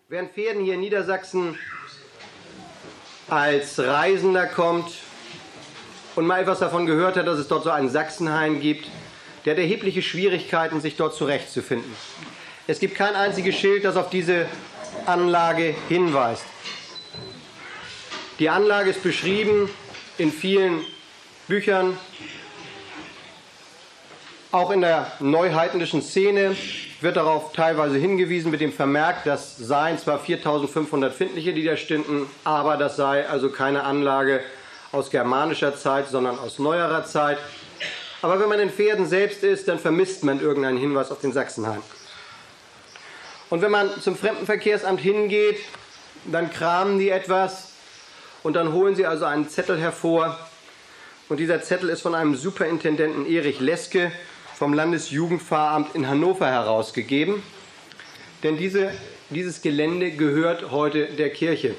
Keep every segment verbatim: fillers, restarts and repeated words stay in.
Wer in Verden hier in Niedersachsen als Reisender kommt und mal etwas davon gehört hat, dass es dort so einen Sachsenhain gibt, der hat erhebliche Schwierigkeiten, sich dort zurechtzufinden. Es gibt kein einziges Schild, das auf diese Anlage hinweist. Die Anlage ist beschrieben in vielen Büchern, auch in der neuheidnischen Szene wird darauf teilweise hingewiesen mit dem Vermerk, das seien zwar viertausendfünfhundert Findliche, die da stünden, aber das sei also keine Anlage aus germanischer Zeit, sondern aus neuerer Zeit. Aber wenn man in Verden selbst ist, dann vermisst man irgendeinen Hinweis auf den Sachsenhain. Und wenn man zum Fremdenverkehrsamt hingeht, dann kramen die etwas und dann holen sie also einen Zettel hervor. Und dieser Zettel ist von einem Superintendenten Erich Leske vom Landesjugendpfarramt in Hannover herausgegeben. Denn diese, dieses Gelände gehört heute der Kirche.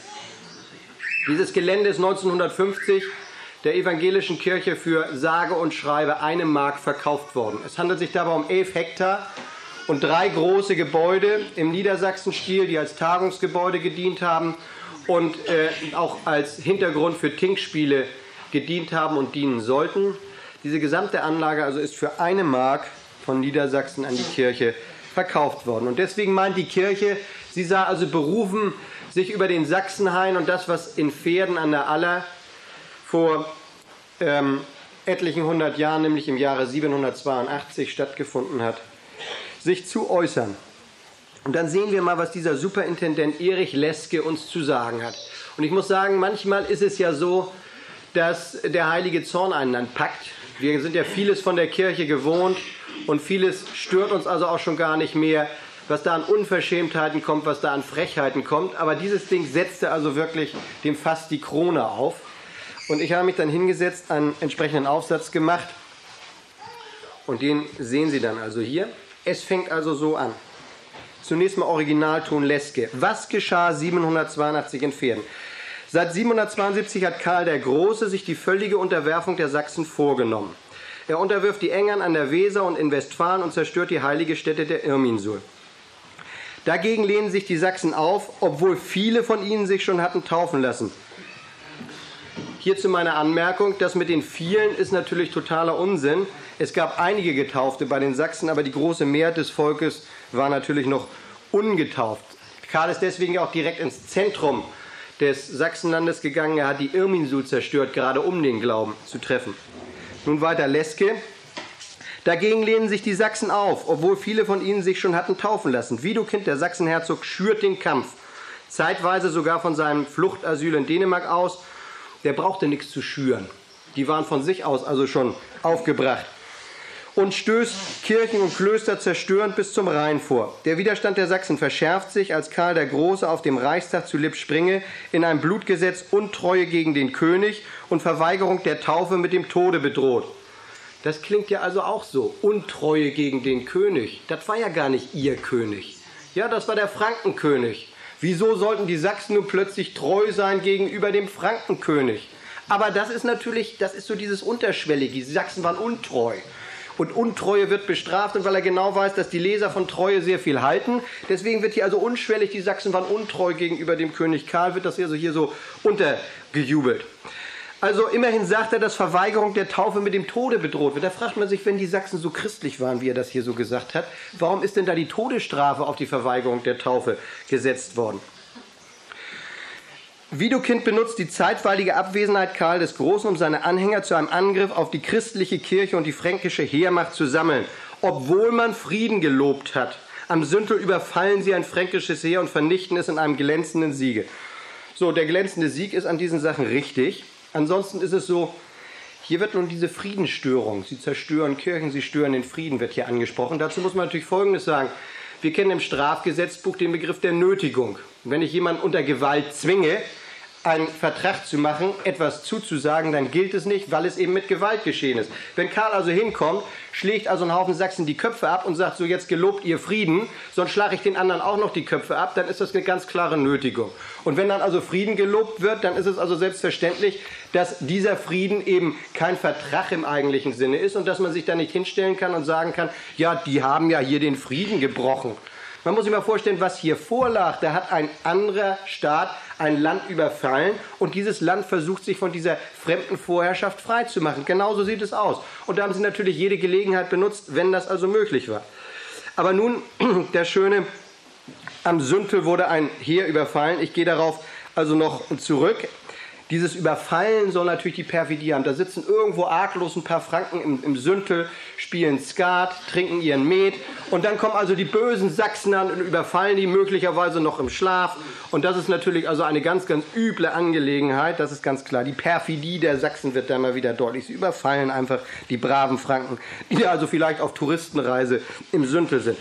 Dieses Gelände ist neunzehnhundertfünfzig der evangelischen Kirche für sage und schreibe eine Mark verkauft worden. Es handelt sich dabei um elf Hektar und drei große Gebäude im Niedersachsenstil, die als Tagungsgebäude gedient haben und äh, auch als Hintergrund für Tinkspiele gedient haben und dienen sollten. Diese gesamte Anlage also ist für eine Mark von Niedersachsen an die Kirche verkauft worden. Und deswegen meint die Kirche, sie sei also berufen, sich über den Sachsenhain und das, was in Verden an der Aller vor ähm, etlichen hundert Jahren, nämlich im Jahre siebenhundertzweiundachtzig stattgefunden hat, sich zu äußern. Und dann sehen wir mal, was dieser Superintendent Erich Leske uns zu sagen hat. Und ich muss sagen, manchmal ist es ja so, dass der heilige Zorn einen dann packt. Wir sind ja vieles von der Kirche gewohnt und vieles stört uns also auch schon gar nicht mehr, was da an Unverschämtheiten kommt, was da an Frechheiten kommt. Aber dieses Ding setzte also wirklich dem Fass die Krone auf. Und ich habe mich dann hingesetzt, einen entsprechenden Aufsatz gemacht und den sehen Sie dann also hier. Es fängt also so an. Zunächst mal Originalton Leske. Was geschah siebenhundertzweiundachtzig in Verden? Seit siebenhundertzweiundsiebzig hat Karl der Große sich die völlige Unterwerfung der Sachsen vorgenommen. Er unterwirft die Engern an der Weser und in Westfalen und zerstört die heilige Stätte der Irminsul. Dagegen lehnen sich die Sachsen auf, obwohl viele von ihnen sich schon hatten taufen lassen. Hierzu meine Anmerkung, das mit den vielen ist natürlich totaler Unsinn. Es gab einige Getaufte bei den Sachsen, aber die große Mehrheit des Volkes war natürlich noch ungetauft. Karl ist deswegen auch direkt ins Zentrum des Sachsenlandes gegangen. Er hat die Irminsul zerstört, gerade um den Glauben zu treffen. Nun weiter Leske. Dagegen lehnen sich die Sachsen auf, obwohl viele von ihnen sich schon hatten taufen lassen. Widukind, der Sachsenherzog, schürt den Kampf. Zeitweise sogar von seinem Fluchtasyl in Dänemark aus. Der brauchte nichts zu schüren. Die waren von sich aus also schon aufgebracht. Und stößt Kirchen und Klöster zerstörend bis zum Rhein vor. Der Widerstand der Sachsen verschärft sich, als Karl der Große auf dem Reichstag zu Lippspringe in einem Blutgesetz Untreue gegen den König und Verweigerung der Taufe mit dem Tode bedroht. Das klingt ja also auch so. Untreue gegen den König. Das war ja gar nicht ihr König. Ja, das war der Frankenkönig. Wieso sollten die Sachsen nun plötzlich treu sein gegenüber dem Frankenkönig? Aber das ist natürlich, das ist so dieses Unterschwellige. Die Sachsen waren untreu. Und Untreue wird bestraft, und weil er genau weiß, dass die Leser von Treue sehr viel halten. Deswegen wird hier also unschwellig, die Sachsen waren untreu gegenüber dem König Karl, wird das also hier so untergejubelt. Also immerhin sagt er, dass Verweigerung der Taufe mit dem Tode bedroht wird. Da fragt man sich, wenn die Sachsen so christlich waren, wie er das hier so gesagt hat, warum ist denn da die Todesstrafe auf die Verweigerung der Taufe gesetzt worden? Widukind benutzt die zeitweilige Abwesenheit Karl des Großen, um seine Anhänger zu einem Angriff auf die christliche Kirche und die fränkische Heermacht zu sammeln, obwohl man Frieden gelobt hat. Am Süntel überfallen sie ein fränkisches Heer und vernichten es in einem glänzenden Siege. So, der glänzende Sieg ist an diesen Sachen richtig. Ansonsten ist es so, hier wird nun diese Friedensstörung, sie zerstören Kirchen, sie stören den Frieden, wird hier angesprochen. Dazu muss man natürlich Folgendes sagen. Wir kennen im Strafgesetzbuch den Begriff der Nötigung. Wenn ich jemanden unter Gewalt zwinge, einen Vertrag zu machen, etwas zuzusagen, dann gilt es nicht, weil es eben mit Gewalt geschehen ist. Wenn Karl also hinkommt, schlägt also ein Haufen Sachsen die Köpfe ab und sagt, so jetzt gelobt ihr Frieden, sonst schlage ich den anderen auch noch die Köpfe ab, dann ist das eine ganz klare Nötigung. Und wenn dann also Frieden gelobt wird, dann ist es also selbstverständlich, dass dieser Frieden eben kein Vertrag im eigentlichen Sinne ist und dass man sich da nicht hinstellen kann und sagen kann, ja, die haben ja hier den Frieden gebrochen. Man muss sich mal vorstellen, was hier vorlag. Da hat ein anderer Staat ein Land überfallen und dieses Land versucht, sich von dieser fremden Vorherrschaft freizumachen. Genauso sieht es aus. Und da haben sie natürlich jede Gelegenheit benutzt, wenn das also möglich war. Aber nun, der Schöne, am Süntel wurde ein Heer überfallen. Ich gehe darauf also noch zurück. Dieses Überfallen soll natürlich die Perfidie haben. Da sitzen irgendwo arglos ein paar Franken im, im Süntel, spielen Skat, trinken ihren Met. Und dann kommen also die bösen Sachsen an und überfallen die möglicherweise noch im Schlaf. Und das ist natürlich also eine ganz, ganz üble Angelegenheit. Das ist ganz klar. Die Perfidie der Sachsen wird da mal wieder deutlich. Sie überfallen einfach die braven Franken, die also vielleicht auf Touristenreise im Süntel sind.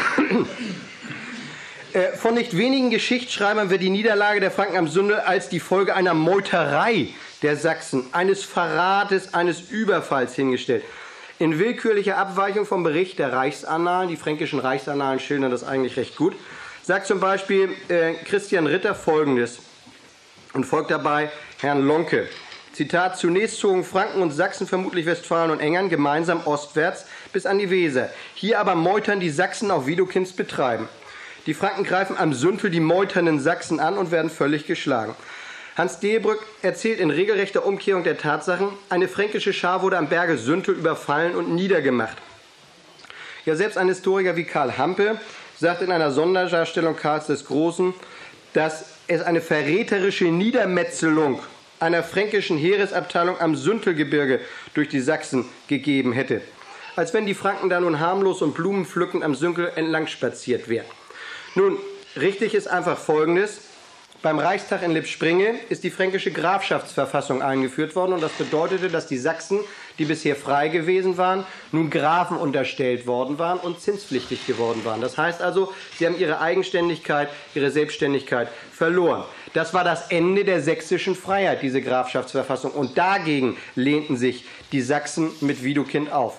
Von nicht wenigen Geschichtsschreibern wird die Niederlage der Franken am Süntel als die Folge einer Meuterei der Sachsen, eines Verrates, eines Überfalls hingestellt. In willkürlicher Abweichung vom Bericht der Reichsannalen, die fränkischen Reichsannalen schildern das eigentlich recht gut, sagt zum Beispiel äh, Christian Ritter Folgendes und folgt dabei Herrn Lonke. Zitat: Zunächst zogen Franken und Sachsen, vermutlich Westfalen und Engern, gemeinsam ostwärts bis an die Weser. Hier aber meutern die Sachsen auf Widokins Betreiben. Die Franken greifen am Süntel die meuternden Sachsen an und werden völlig geschlagen. Hans Delbrück erzählt in regelrechter Umkehrung der Tatsachen, eine fränkische Schar wurde am Berge Süntel überfallen und niedergemacht. Ja, selbst ein Historiker wie Karl Hampe sagt in einer Sonderdarstellung Karls des Großen, dass es eine verräterische Niedermetzelung einer fränkischen Heeresabteilung am Süntelgebirge durch die Sachsen gegeben hätte. Als wenn die Franken da nun harmlos und blumenpflückend am Süntel entlang spaziert wären. Nun, richtig ist einfach Folgendes. Beim Reichstag in Lippspringe ist die fränkische Grafschaftsverfassung eingeführt worden und das bedeutete, dass die Sachsen, die bisher frei gewesen waren, nun Grafen unterstellt worden waren und zinspflichtig geworden waren. Das heißt also, sie haben ihre Eigenständigkeit, ihre Selbstständigkeit verloren. Das war das Ende der sächsischen Freiheit, diese Grafschaftsverfassung, und dagegen lehnten sich die Sachsen mit Widukind auf.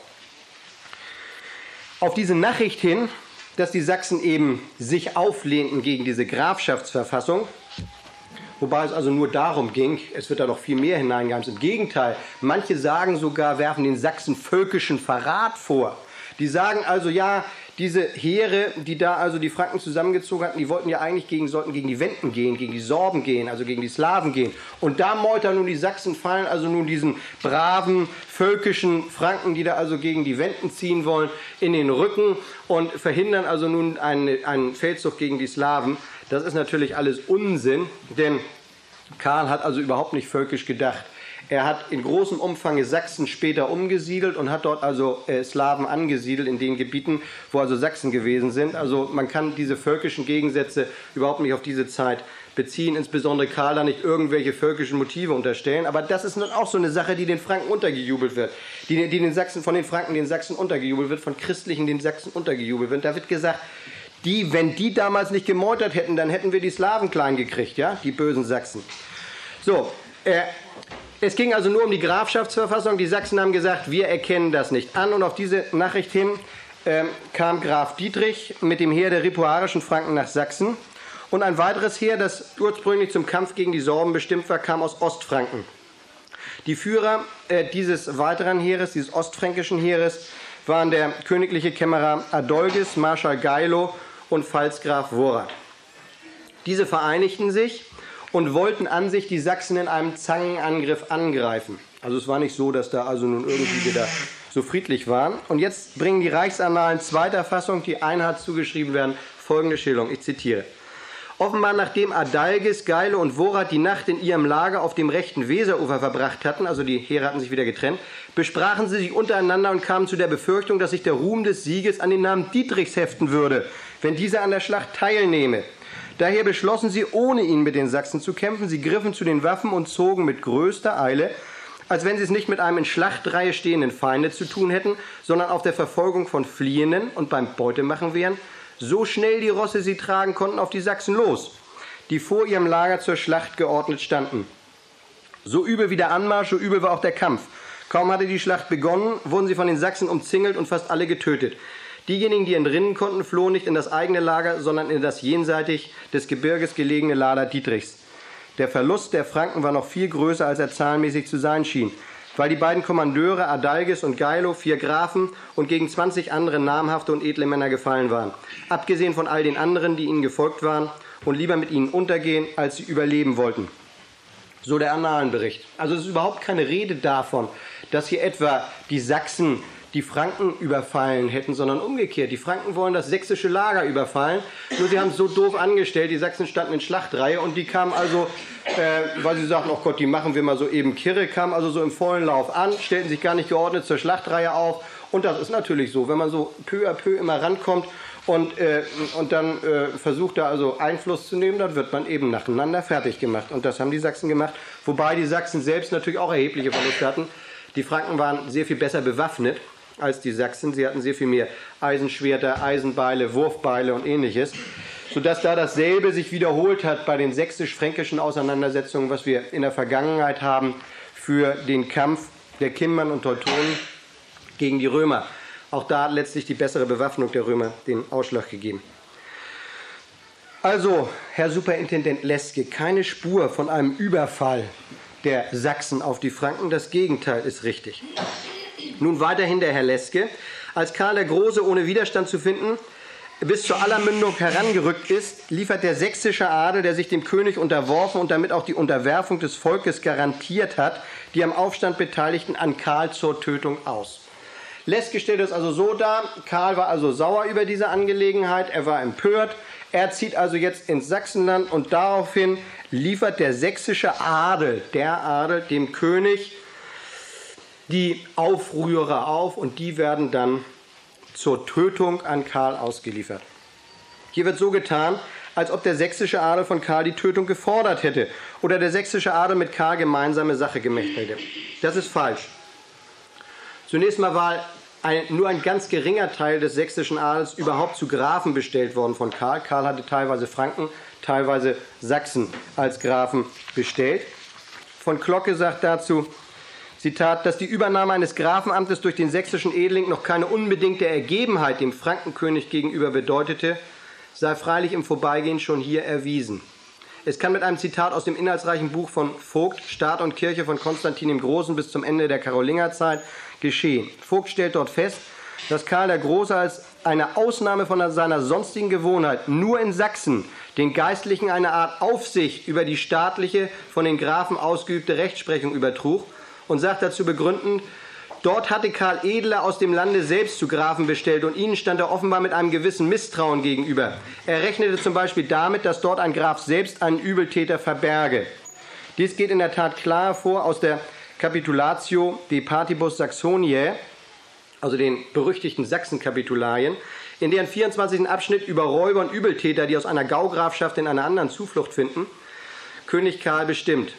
Auf diese Nachricht hin, dass die Sachsen eben sich auflehnten gegen diese Grafschaftsverfassung, wobei es also nur darum ging, es wird da noch viel mehr hineingegangen. Im Gegenteil, manche sagen sogar, werfen den Sachsen völkischen Verrat vor. Die sagen also, ja, diese Heere, die da also die Franken zusammengezogen hatten, die wollten ja eigentlich gegen, sollten gegen die Wenden gehen, gegen die Sorben gehen, also gegen die Slawen gehen. Und da meutern nun die Sachsen, fallen also nun diesen braven, völkischen Franken, die da also gegen die Wenden ziehen wollen, in den Rücken und verhindern also nun einen, einen Feldzug gegen die Slawen. Das ist natürlich alles Unsinn, denn Karl hat also überhaupt nicht völkisch gedacht. Er hat in großem Umfang Sachsen später umgesiedelt und hat dort also äh, Slawen angesiedelt in den Gebieten, wo also Sachsen gewesen sind. Also man kann diese völkischen Gegensätze überhaupt nicht auf diese Zeit beziehen, insbesondere Karl da nicht irgendwelche völkischen Motive unterstellen. Aber das ist nun auch so eine Sache, die den Franken untergejubelt wird, die, die den Sachsen, von den Franken den Sachsen untergejubelt wird, von Christlichen den Sachsen untergejubelt wird. Da wird gesagt, die, wenn die damals nicht gemeutert hätten, dann hätten wir die Slawen klein gekriegt, ja, die bösen Sachsen. So, äh, es ging also nur um die Grafschaftsverfassung. Die Sachsen haben gesagt, wir erkennen das nicht an. Und auf diese Nachricht hin äh, kam Graf Dietrich mit dem Heer der ripuarischen Franken nach Sachsen. Und ein weiteres Heer, das ursprünglich zum Kampf gegen die Sorben bestimmt war, kam aus Ostfranken. Die Führer äh, dieses weiteren Heeres, dieses ostfränkischen Heeres, waren der königliche Kämmerer Adolgis, Marschall Geilo und Pfalzgraf Worat. Diese vereinigten sich und wollten an sich die Sachsen in einem Zangenangriff angreifen. Also es war nicht so, dass da also nun irgendwie wieder so friedlich waren. Und jetzt bringen die Reichsannalen zweiter Fassung, die Einheit zugeschrieben werden, folgende Schilderung. Ich zitiere. Offenbar nachdem Adalgis, Geilo und Worat die Nacht in ihrem Lager auf dem rechten Weserufer verbracht hatten, also die Heere hatten sich wieder getrennt, besprachen sie sich untereinander und kamen zu der Befürchtung, dass sich der Ruhm des Sieges an den Namen Dietrichs heften würde, wenn dieser an der Schlacht teilnehme. Daher beschlossen sie, ohne ihn mit den Sachsen zu kämpfen. Sie griffen zu den Waffen und zogen mit größter Eile, als wenn sie es nicht mit einem in Schlachtreihe stehenden Feinde zu tun hätten, sondern auf der Verfolgung von Fliehenden und beim Beutemachen wären, so schnell die Rosse sie tragen konnten, auf die Sachsen los, die vor ihrem Lager zur Schlacht geordnet standen. So übel wie der Anmarsch, so übel war auch der Kampf. Kaum hatte die Schlacht begonnen, wurden sie von den Sachsen umzingelt und fast alle getötet. Diejenigen, die entrinnen konnten, flohen nicht in das eigene Lager, sondern in das jenseitig des Gebirges gelegene Lager Dietrichs. Der Verlust der Franken war noch viel größer, als er zahlenmäßig zu sein schien. weil die beiden Kommandeure Adalgis und Geilo, vier Grafen und gegen zwanzig andere namhafte und edle Männer gefallen waren, abgesehen von all den anderen, die ihnen gefolgt waren und lieber mit ihnen untergehen, als sie überleben wollten. So der Annalenbericht. Also es ist überhaupt keine Rede davon, dass hier etwa die Sachsen die Franken überfallen hätten, sondern umgekehrt. Die Franken wollen das sächsische Lager überfallen, nur sie haben es so doof angestellt, die Sachsen standen in Schlachtreihe und die kamen also, äh, weil sie sagten, oh Gott, die machen wir mal so eben kirre, kamen also so im vollen Lauf an, stellten sich gar nicht geordnet zur Schlachtreihe auf und das ist natürlich so, wenn man so peu à peu immer rankommt und, äh, und dann äh, versucht da also Einfluss zu nehmen, dann wird man eben nacheinander fertig gemacht und das haben die Sachsen gemacht, wobei die Sachsen selbst natürlich auch erhebliche Verluste hatten. Die Franken waren sehr viel besser bewaffnet als die Sachsen. Sie hatten sehr viel mehr Eisenschwerter, Eisenbeile, Wurfbeile und ähnliches, sodass da dasselbe sich wiederholt hat bei den sächsisch-fränkischen Auseinandersetzungen, was wir in der Vergangenheit haben für den Kampf der Kimbern und Teutonen gegen die Römer. Auch da hat letztlich die bessere Bewaffnung der Römer den Ausschlag gegeben. Also, Herr Superintendent Leske, keine Spur von einem Überfall der Sachsen auf die Franken, das Gegenteil ist richtig. Nun weiterhin der Herr Leske. Als Karl der Große ohne Widerstand zu finden bis zur Allermündung herangerückt ist, liefert der sächsische Adel, der sich dem König unterworfen und damit auch die Unterwerfung des Volkes garantiert hat, die am Aufstand Beteiligten an Karl zur Tötung aus. Leske stellt es also so dar, Karl war also sauer über diese Angelegenheit, er war empört, er zieht also jetzt ins Sachsenland und daraufhin liefert der sächsische Adel, der Adel, dem König die Aufrührer auf und die werden dann zur Tötung an Karl ausgeliefert. Hier wird so getan, als ob der sächsische Adel von Karl die Tötung gefordert hätte oder der sächsische Adel mit Karl gemeinsame Sache gemacht hätte. Das ist falsch. Zunächst mal war ein, nur ein ganz geringer Teil des sächsischen Adels überhaupt zu Grafen bestellt worden von Karl. Karl hatte teilweise Franken, teilweise Sachsen als Grafen bestellt. Von Glocke sagt dazu, Zitat, dass die Übernahme eines Grafenamtes durch den sächsischen Edeling noch keine unbedingte Ergebenheit dem Frankenkönig gegenüber bedeutete, sei freilich im Vorbeigehen schon hier erwiesen. Es kann mit einem Zitat aus dem inhaltsreichen Buch von Vogt, Staat und Kirche von Konstantin dem Großen bis zum Ende der Karolingerzeit geschehen. Vogt stellt dort fest, dass Karl der Große als eine Ausnahme von seiner sonstigen Gewohnheit nur in Sachsen den Geistlichen eine Art Aufsicht über die staatliche, von den Grafen ausgeübte Rechtsprechung übertrug, und sagt dazu begründend, dort hatte Karl Edler aus dem Lande selbst zu Grafen bestellt und ihnen stand er offenbar mit einem gewissen Misstrauen gegenüber. Er rechnete zum Beispiel damit, dass dort ein Graf selbst einen Übeltäter verberge. Dies geht in der Tat klar hervor aus der Capitulatio de Partibus Saxoniae, also den berüchtigten Sachsenkapitularien, in deren vierundzwanzigsten Abschnitt über Räuber und Übeltäter, die aus einer Gaugrafschaft in einer anderen Zuflucht finden, König Karl bestimmt.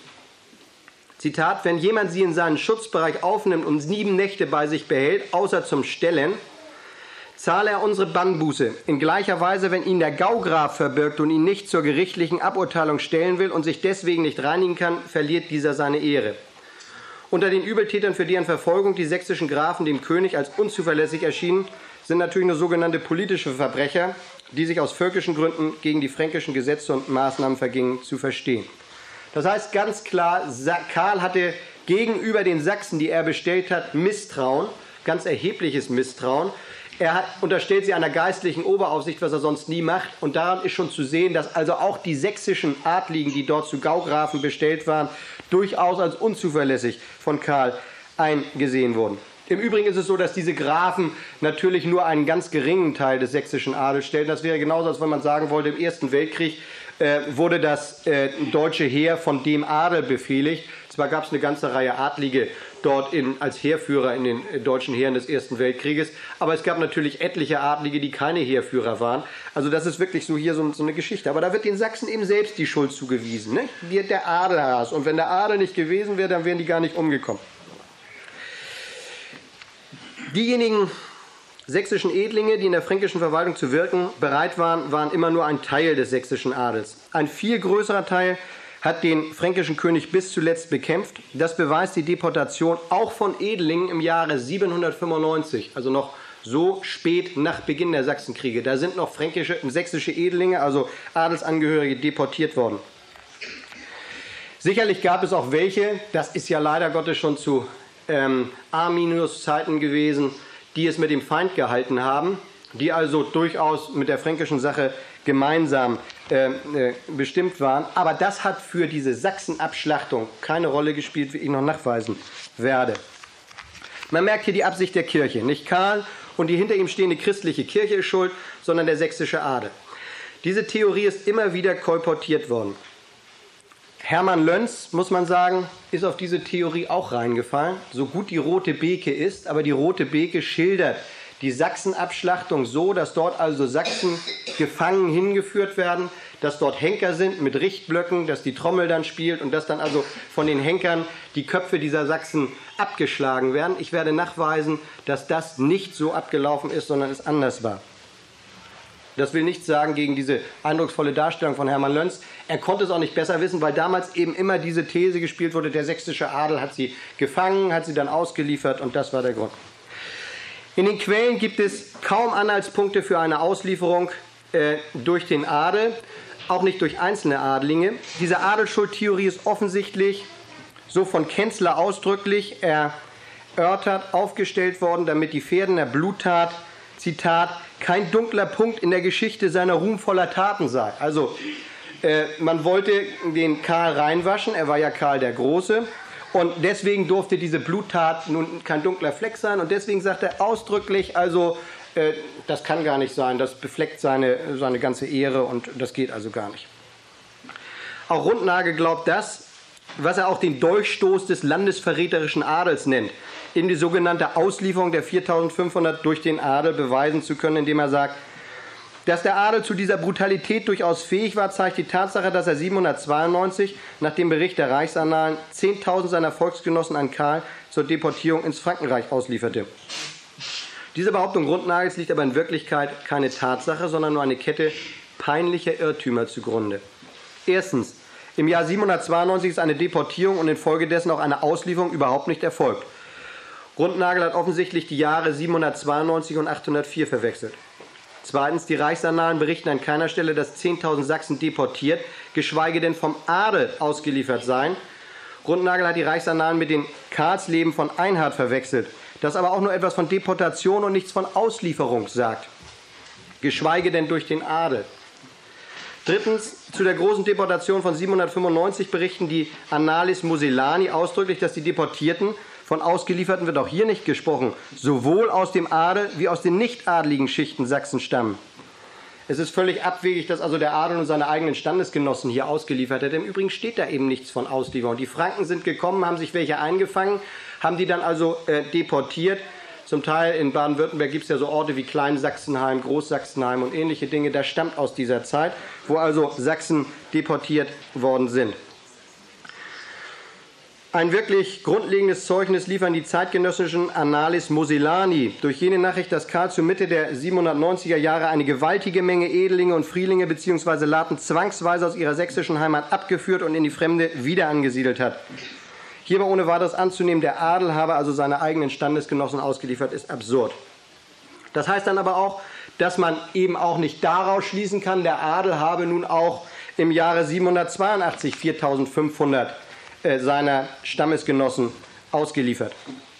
Zitat, wenn jemand sie in seinen Schutzbereich aufnimmt und sieben Nächte bei sich behält, außer zum Stellen, zahle er unsere Bannbuße. In gleicher Weise, wenn ihn der Gaugraf verbirgt und ihn nicht zur gerichtlichen Aburteilung stellen will und sich deswegen nicht reinigen kann, verliert dieser seine Ehre. Unter den Übeltätern, für deren Verfolgung die sächsischen Grafen dem König als unzuverlässig erschienen, sind natürlich nur sogenannte politische Verbrecher, die sich aus völkischen Gründen gegen die fränkischen Gesetze und Maßnahmen vergingen, zu verstehen. Das heißt ganz klar, Karl hatte gegenüber den Sachsen, die er bestellt hat, Misstrauen, ganz erhebliches Misstrauen. Er hat, unterstellt sie einer geistlichen Oberaufsicht, was er sonst nie macht. Und daran ist schon zu sehen, dass also auch die sächsischen Adligen, die dort zu Gaugrafen bestellt waren, durchaus als unzuverlässig von Karl eingesehen wurden. Im Übrigen ist es so, dass diese Grafen natürlich nur einen ganz geringen Teil des sächsischen Adels stellen. Das wäre genauso, als wenn man sagen wollte, im Ersten Weltkrieg äh, wurde das äh, deutsche Heer von dem Adel befehligt. Zwar gab es eine ganze Reihe Adlige dort in, als Heerführer in den äh, deutschen Heeren des Ersten Weltkrieges, aber es gab natürlich etliche Adlige, die keine Heerführer waren. Also das ist wirklich so hier so, so eine Geschichte. Aber da wird den Sachsen eben selbst die Schuld zugewiesen. Ne? Die hat der Adel has. Und wenn der Adel nicht gewesen wäre, dann wären die gar nicht umgekommen. Diejenigen sächsischen Edlinge, die in der fränkischen Verwaltung zu wirken bereit waren, waren immer nur ein Teil des sächsischen Adels. Ein viel größerer Teil hat den fränkischen König bis zuletzt bekämpft. Das beweist die Deportation auch von Edlingen im Jahre siebenhundertfünfundneunzig, also noch so spät nach Beginn der Sachsenkriege. Da sind noch fränkische, sächsische Edlinge, also Adelsangehörige, deportiert worden. Sicherlich gab es auch welche, das ist ja leider Gottes schon zu ähm, Arminius-Zeiten gewesen, die es mit dem Feind gehalten haben, die also durchaus mit der fränkischen Sache gemeinsam äh, äh, bestimmt waren. Aber das hat für diese Sachsenabschlachtung keine Rolle gespielt, wie ich noch nachweisen werde. Man merkt hier die Absicht der Kirche. Nicht Karl und die hinter ihm stehende christliche Kirche ist schuld, sondern der sächsische Adel. Diese Theorie ist immer wieder kolportiert worden. Hermann Löns, muss man sagen, ist auf diese Theorie auch reingefallen. So gut die Rote Beke ist, aber die Rote Beke schildert die Sachsenabschlachtung so, dass dort also Sachsen gefangen hingeführt werden, dass dort Henker sind mit Richtblöcken, dass die Trommel dann spielt und dass dann also von den Henkern die Köpfe dieser Sachsen abgeschlagen werden. Ich werde nachweisen, dass das nicht so abgelaufen ist, sondern es anders war. Das will nichts sagen gegen diese eindrucksvolle Darstellung von Hermann Löns. Er konnte es auch nicht besser wissen, weil damals eben immer diese These gespielt wurde, der sächsische Adel hat sie gefangen, hat sie dann ausgeliefert und das war der Grund. In den Quellen gibt es kaum Anhaltspunkte für eine Auslieferung äh, durch den Adel, auch nicht durch einzelne Adlinge. Diese Adelsschuldtheorie ist offensichtlich so von Kenzler ausdrücklich erörtert, aufgestellt worden, damit die Verdener Bluttat, Zitat, kein dunkler Punkt in der Geschichte seiner ruhmvoller Taten sei. Also äh, man wollte den Karl reinwaschen, er war ja Karl der Große. Und deswegen durfte diese Bluttat nun kein dunkler Fleck sein. Und deswegen sagt er ausdrücklich, also äh, das kann gar nicht sein, das befleckt seine, seine ganze Ehre und das geht also gar nicht. Auch Rundnagel glaubt das, was er auch den Dolchstoß des landesverräterischen Adels nennt, in die sogenannte Auslieferung der viertausendfünfhundert durch den Adel beweisen zu können, indem er sagt, dass der Adel zu dieser Brutalität durchaus fähig war, zeigt die Tatsache, dass er siebenhundertzweiundneunzig nach dem Bericht der Reichsannalen zehntausend seiner Volksgenossen an Karl zur Deportierung ins Frankenreich auslieferte. Diese Behauptung Rundnagels liegt aber in Wirklichkeit keine Tatsache, sondern nur eine Kette peinlicher Irrtümer zugrunde. Erstens, im Jahr siebenhundertzweiundneunzig ist eine Deportierung und infolgedessen auch eine Auslieferung überhaupt nicht erfolgt. Rundnagel hat offensichtlich die Jahre siebenhundertzweiundneunzig und achthundertvier verwechselt. Zweitens, die Reichsannalen berichten an keiner Stelle, dass zehntausend Sachsen deportiert, geschweige denn vom Adel ausgeliefert seien. Rundnagel hat die Reichsannalen mit den Karlsleben von Einhard verwechselt, das aber auch nur etwas von Deportation und nichts von Auslieferung sagt, geschweige denn durch den Adel. Drittens, zu der großen Deportation von siebenhundertfünfundneunzig berichten die Annalis Muselani ausdrücklich, dass die Deportierten, von Ausgelieferten wird auch hier nicht gesprochen, sowohl aus dem Adel wie aus den nicht-adeligen Schichten Sachsen stammen. Es ist völlig abwegig, dass also der Adel und seine eigenen Standesgenossen hier ausgeliefert hat. Im Übrigen steht da eben nichts von Auslieferung. Die Franken sind gekommen, haben sich welche eingefangen, haben die dann also äh, deportiert. Zum Teil in Baden-Württemberg gibt es ja so Orte wie Klein-Sachsenheim, Groß-Sachsenheim und ähnliche Dinge. Das stammt aus dieser Zeit, wo also Sachsen deportiert worden sind. Ein wirklich grundlegendes Zeugnis liefern die zeitgenössischen Annalis Muselani durch jene Nachricht, dass Karl zur Mitte der siebenhundertneunziger Jahre eine gewaltige Menge Edelinge und Frielinge bzw. Laten zwangsweise aus ihrer sächsischen Heimat abgeführt und in die Fremde wieder angesiedelt hat. Hierbei ohne weiteres anzunehmen, der Adel habe also seine eigenen Standesgenossen ausgeliefert, ist absurd. Das heißt dann aber auch, dass man eben auch nicht daraus schließen kann, der Adel habe nun auch im Jahre siebenhundertzweiundachtzig viertausendfünfhundert seiner Stammesgenossen ausgeliefert.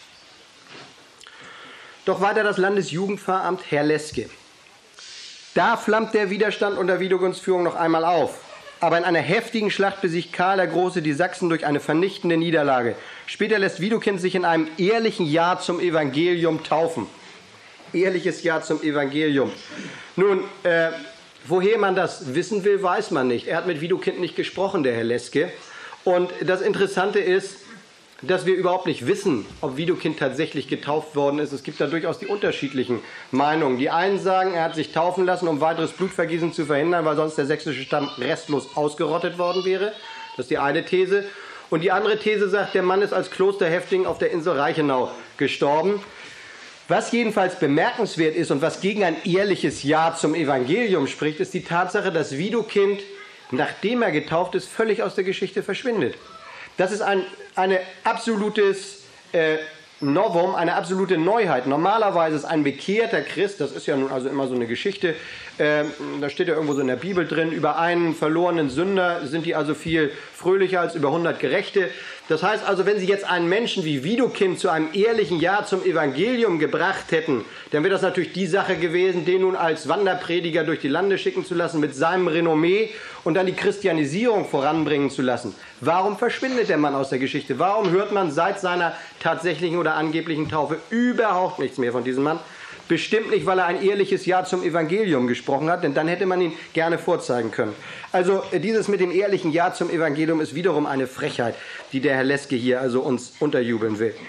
Doch weiter das Landesjugendpfarramt Herleske. Da flammt der Widerstand unter Widugundsführung noch einmal auf. Aber in einer heftigen Schlacht besiegt Karl der Große die Sachsen durch eine vernichtende Niederlage. Später lässt Widukind sich in einem ehrlichen Ja zum Evangelium taufen. Ehrliches Ja zum Evangelium. Nun, äh, woher man das wissen will, weiß man nicht. Er hat mit Widukind nicht gesprochen, der Herleske. Und das Interessante ist, dass wir überhaupt nicht wissen, ob Widukind tatsächlich getauft worden ist. Es gibt da durchaus die unterschiedlichen Meinungen. Die einen sagen, er hat sich taufen lassen, um weiteres Blutvergießen zu verhindern, weil sonst der sächsische Stamm restlos ausgerottet worden wäre. Das ist die eine These. Und die andere These sagt, der Mann ist als Klosterhäftling auf der Insel Reichenau gestorben. Was jedenfalls bemerkenswert ist und was gegen ein ehrliches Ja zum Evangelium spricht, ist die Tatsache, dass Widukind, nachdem er getauft ist, völlig aus der Geschichte verschwindet. Das ist ein eine absolutes äh, Novum, eine absolute Neuheit. Normalerweise ist ein bekehrter Christ, das ist ja nun also immer so eine Geschichte, äh, da steht ja irgendwo so in der Bibel drin, über einen verlorenen Sünder sind die also viel fröhlicher als über hundert Gerechte. Das heißt also, wenn Sie jetzt einen Menschen wie Widukind zu einem ehrlichen Ja zum Evangelium gebracht hätten, dann wäre das natürlich die Sache gewesen, den nun als Wanderprediger durch die Lande schicken zu lassen, mit seinem Renommee und dann die Christianisierung voranbringen zu lassen. Warum verschwindet der Mann aus der Geschichte? Warum hört man seit seiner tatsächlichen oder angeblichen Taufe überhaupt nichts mehr von diesem Mann? Bestimmt nicht, weil er ein ehrliches Ja zum Evangelium gesprochen hat, denn dann hätte man ihn gerne vorzeigen können. Also dieses mit dem ehrlichen Ja zum Evangelium ist wiederum eine Frechheit, die der Herr Leske hier also uns unterjubeln will.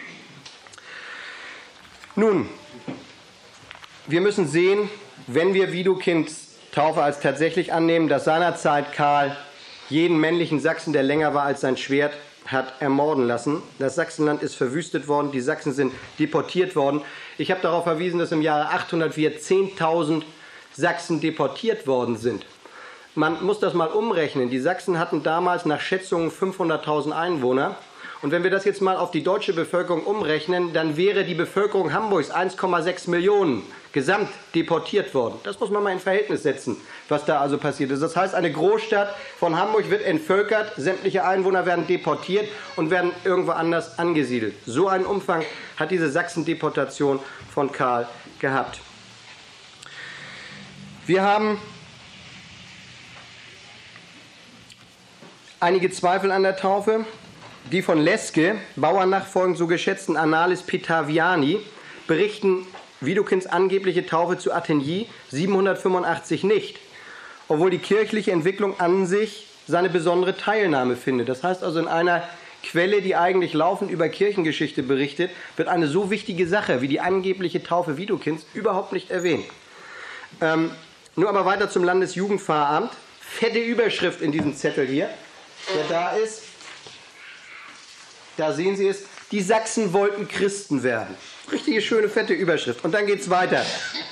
Nun, wir müssen sehen, wenn wir Widukinds Taufe als tatsächlich annehmen, dass seinerzeit Karl jeden männlichen Sachsen, der länger war als sein Schwert, hat ermorden lassen. Das Sachsenland ist verwüstet worden, die Sachsen sind deportiert worden. Ich habe darauf verwiesen, dass im Jahre achthundertvier zehntausend Sachsen deportiert worden sind. Man muss das mal umrechnen. Die Sachsen hatten damals nach Schätzungen fünfhunderttausend Einwohner. Und wenn wir das jetzt mal auf die deutsche Bevölkerung umrechnen, dann wäre die Bevölkerung Hamburgs eins Komma sechs Millionen gesamt deportiert worden. Das muss man mal in Verhältnis setzen, was da also passiert ist. Das heißt, eine Großstadt von Hamburg wird entvölkert, sämtliche Einwohner werden deportiert und werden irgendwo anders angesiedelt. So einen Umfang hat diese Sachsendeportation von Karl gehabt. Wir haben einige Zweifel an der Taufe. Die von Leske, Bauernnachfolgend so geschätzten Annales Petaviani, berichten Widukinds angebliche Taufe zu Attigny siebenhundertfünfundachtzig nicht, obwohl die kirchliche Entwicklung an sich seine besondere Teilnahme findet. Das heißt also, in einer Quelle, die eigentlich laufend über Kirchengeschichte berichtet, wird eine so wichtige Sache wie die angebliche Taufe Widukinds überhaupt nicht erwähnt. Ähm, nur aber weiter zum Landesjugendpfarramt. Fette Überschrift in diesem Zettel hier, der da ist. Da sehen Sie es, die Sachsen wollten Christen werden. Richtige schöne, fette Überschrift. Und dann geht es weiter.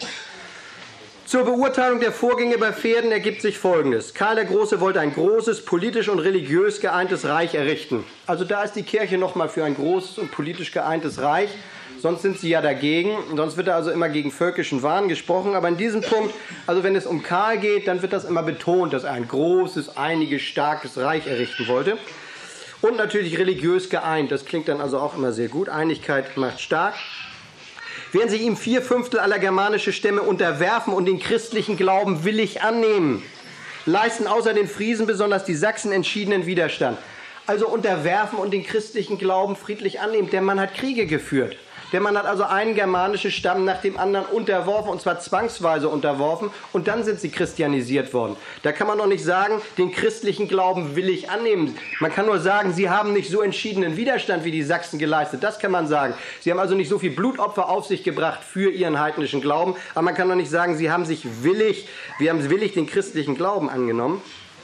Zur Beurteilung der Vorgänge bei Verden ergibt sich Folgendes. Karl der Große wollte ein großes, politisch und religiös geeintes Reich errichten. Also da ist die Kirche nochmal für ein großes und politisch geeintes Reich. Sonst sind sie ja dagegen. Sonst wird da also immer gegen völkischen Wahn gesprochen. Aber in diesem Punkt, also wenn es um Karl geht, dann wird das immer betont, dass er ein großes, einiges, starkes Reich errichten wollte. Und natürlich religiös geeint, das klingt dann also auch immer sehr gut. Einigkeit macht stark. Während sich ihm vier Fünftel aller germanische Stämme unterwerfen und den christlichen Glauben willig annehmen, leisten außer den Friesen besonders die Sachsen entschiedenen Widerstand. Also unterwerfen und den christlichen Glauben friedlich annehmen. Der Mann hat Kriege geführt. Der Mann hat also einen germanischen Stamm nach dem anderen unterworfen, und zwar zwangsweise unterworfen, und dann sind sie christianisiert worden. Da kann man doch nicht sagen, den christlichen Glauben will ich annehmen. Man kann nur sagen, sie haben nicht so entschiedenen Widerstand wie die Sachsen geleistet. Das kann man sagen. Sie haben also nicht so viel Blutopfer auf sich gebracht für ihren heidnischen Glauben, aber man kann doch nicht sagen, sie haben sich willig, wir haben willig den christlichen Glauben angenommen.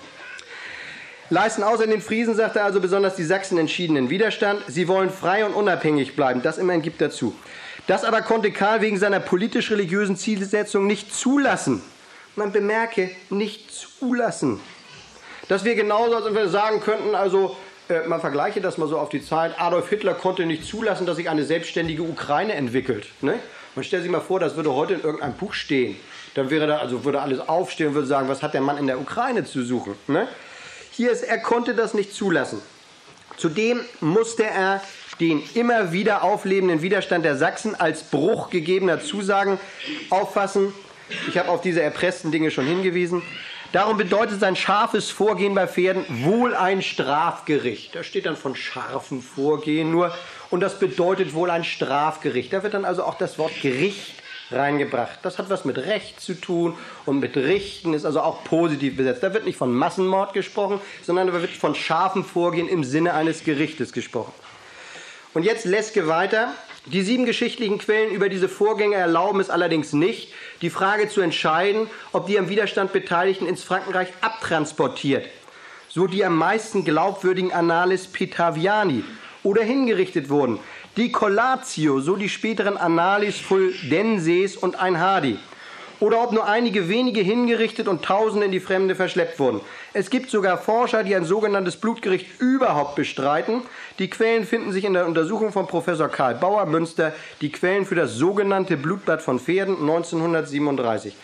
Leisten außer den Friesen, sagt er also, besonders die Sachsen entschiedenen Widerstand. Sie wollen frei und unabhängig bleiben. Das immerhin gibt dazu. Das aber konnte Karl wegen seiner politisch-religiösen Zielsetzung nicht zulassen. Man bemerke, nicht zulassen. Das wäre genauso, als wenn wir sagen könnten, also äh, man vergleiche das mal so auf die Zeit, Adolf Hitler konnte nicht zulassen, dass sich eine selbstständige Ukraine entwickelt. Ne? Man stellt sich mal vor, das würde heute in irgendeinem Buch stehen. Dann wäre da, also würde alles aufstehen und würde sagen, was hat der Mann in der Ukraine zu suchen? Ne? Hier ist, er konnte das nicht zulassen. Zudem musste er den immer wieder auflebenden Widerstand der Sachsen als Bruch gegebener Zusagen auffassen. Ich habe auf diese erpressten Dinge schon hingewiesen. Darum bedeutet sein scharfes Vorgehen bei Verden wohl ein Strafgericht. Da steht dann von scharfem Vorgehen nur, und das bedeutet wohl ein Strafgericht. Da wird dann also auch das Wort Gericht reingebracht. Das hat was mit Recht zu tun, und mit Richten ist also auch positiv besetzt. Da wird nicht von Massenmord gesprochen, sondern da wird von scharfem Vorgehen im Sinne eines Gerichtes gesprochen. Und jetzt Leske weiter. Die sieben geschichtlichen Quellen über diese Vorgänge erlauben es allerdings nicht, die Frage zu entscheiden, ob die am Widerstand Beteiligten ins Frankenreich abtransportiert, so die am meisten glaubwürdigen Annales Petaviani, oder hingerichtet wurden. Die Collatio, so die späteren Annalis Fuldenses und Einhardi. Oder ob nur einige wenige hingerichtet und Tausende in die Fremde verschleppt wurden. Es gibt sogar Forscher, die ein sogenanntes Blutgericht überhaupt bestreiten. Die Quellen finden sich in der Untersuchung von Professor Karl Bauer, Münster, die Quellen für das sogenannte Blutbad von Verden neunzehnhundertsiebenunddreißig.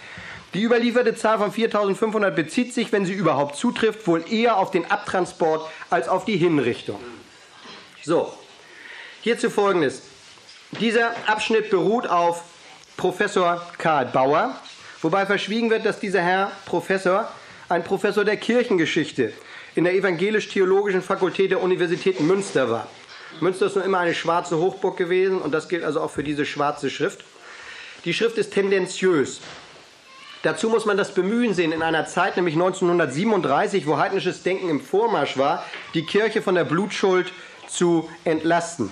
Die überlieferte Zahl von viertausendfünfhundert bezieht sich, wenn sie überhaupt zutrifft, wohl eher auf den Abtransport als auf die Hinrichtung. So, hierzu Folgendes. Dieser Abschnitt beruht auf Professor Karl Bauer, wobei verschwiegen wird, dass dieser Herr Professor ein Professor der Kirchengeschichte in der Evangelisch-Theologischen Fakultät der Universität Münster war. Münster ist nur immer eine schwarze Hochburg gewesen und das gilt also auch für diese schwarze Schrift. Die Schrift ist tendenziös. Dazu muss man das Bemühen sehen, in einer Zeit, nämlich neunzehnhundertsiebenunddreißig, wo heidnisches Denken im Vormarsch war, die Kirche von der Blutschuld zu entlasten.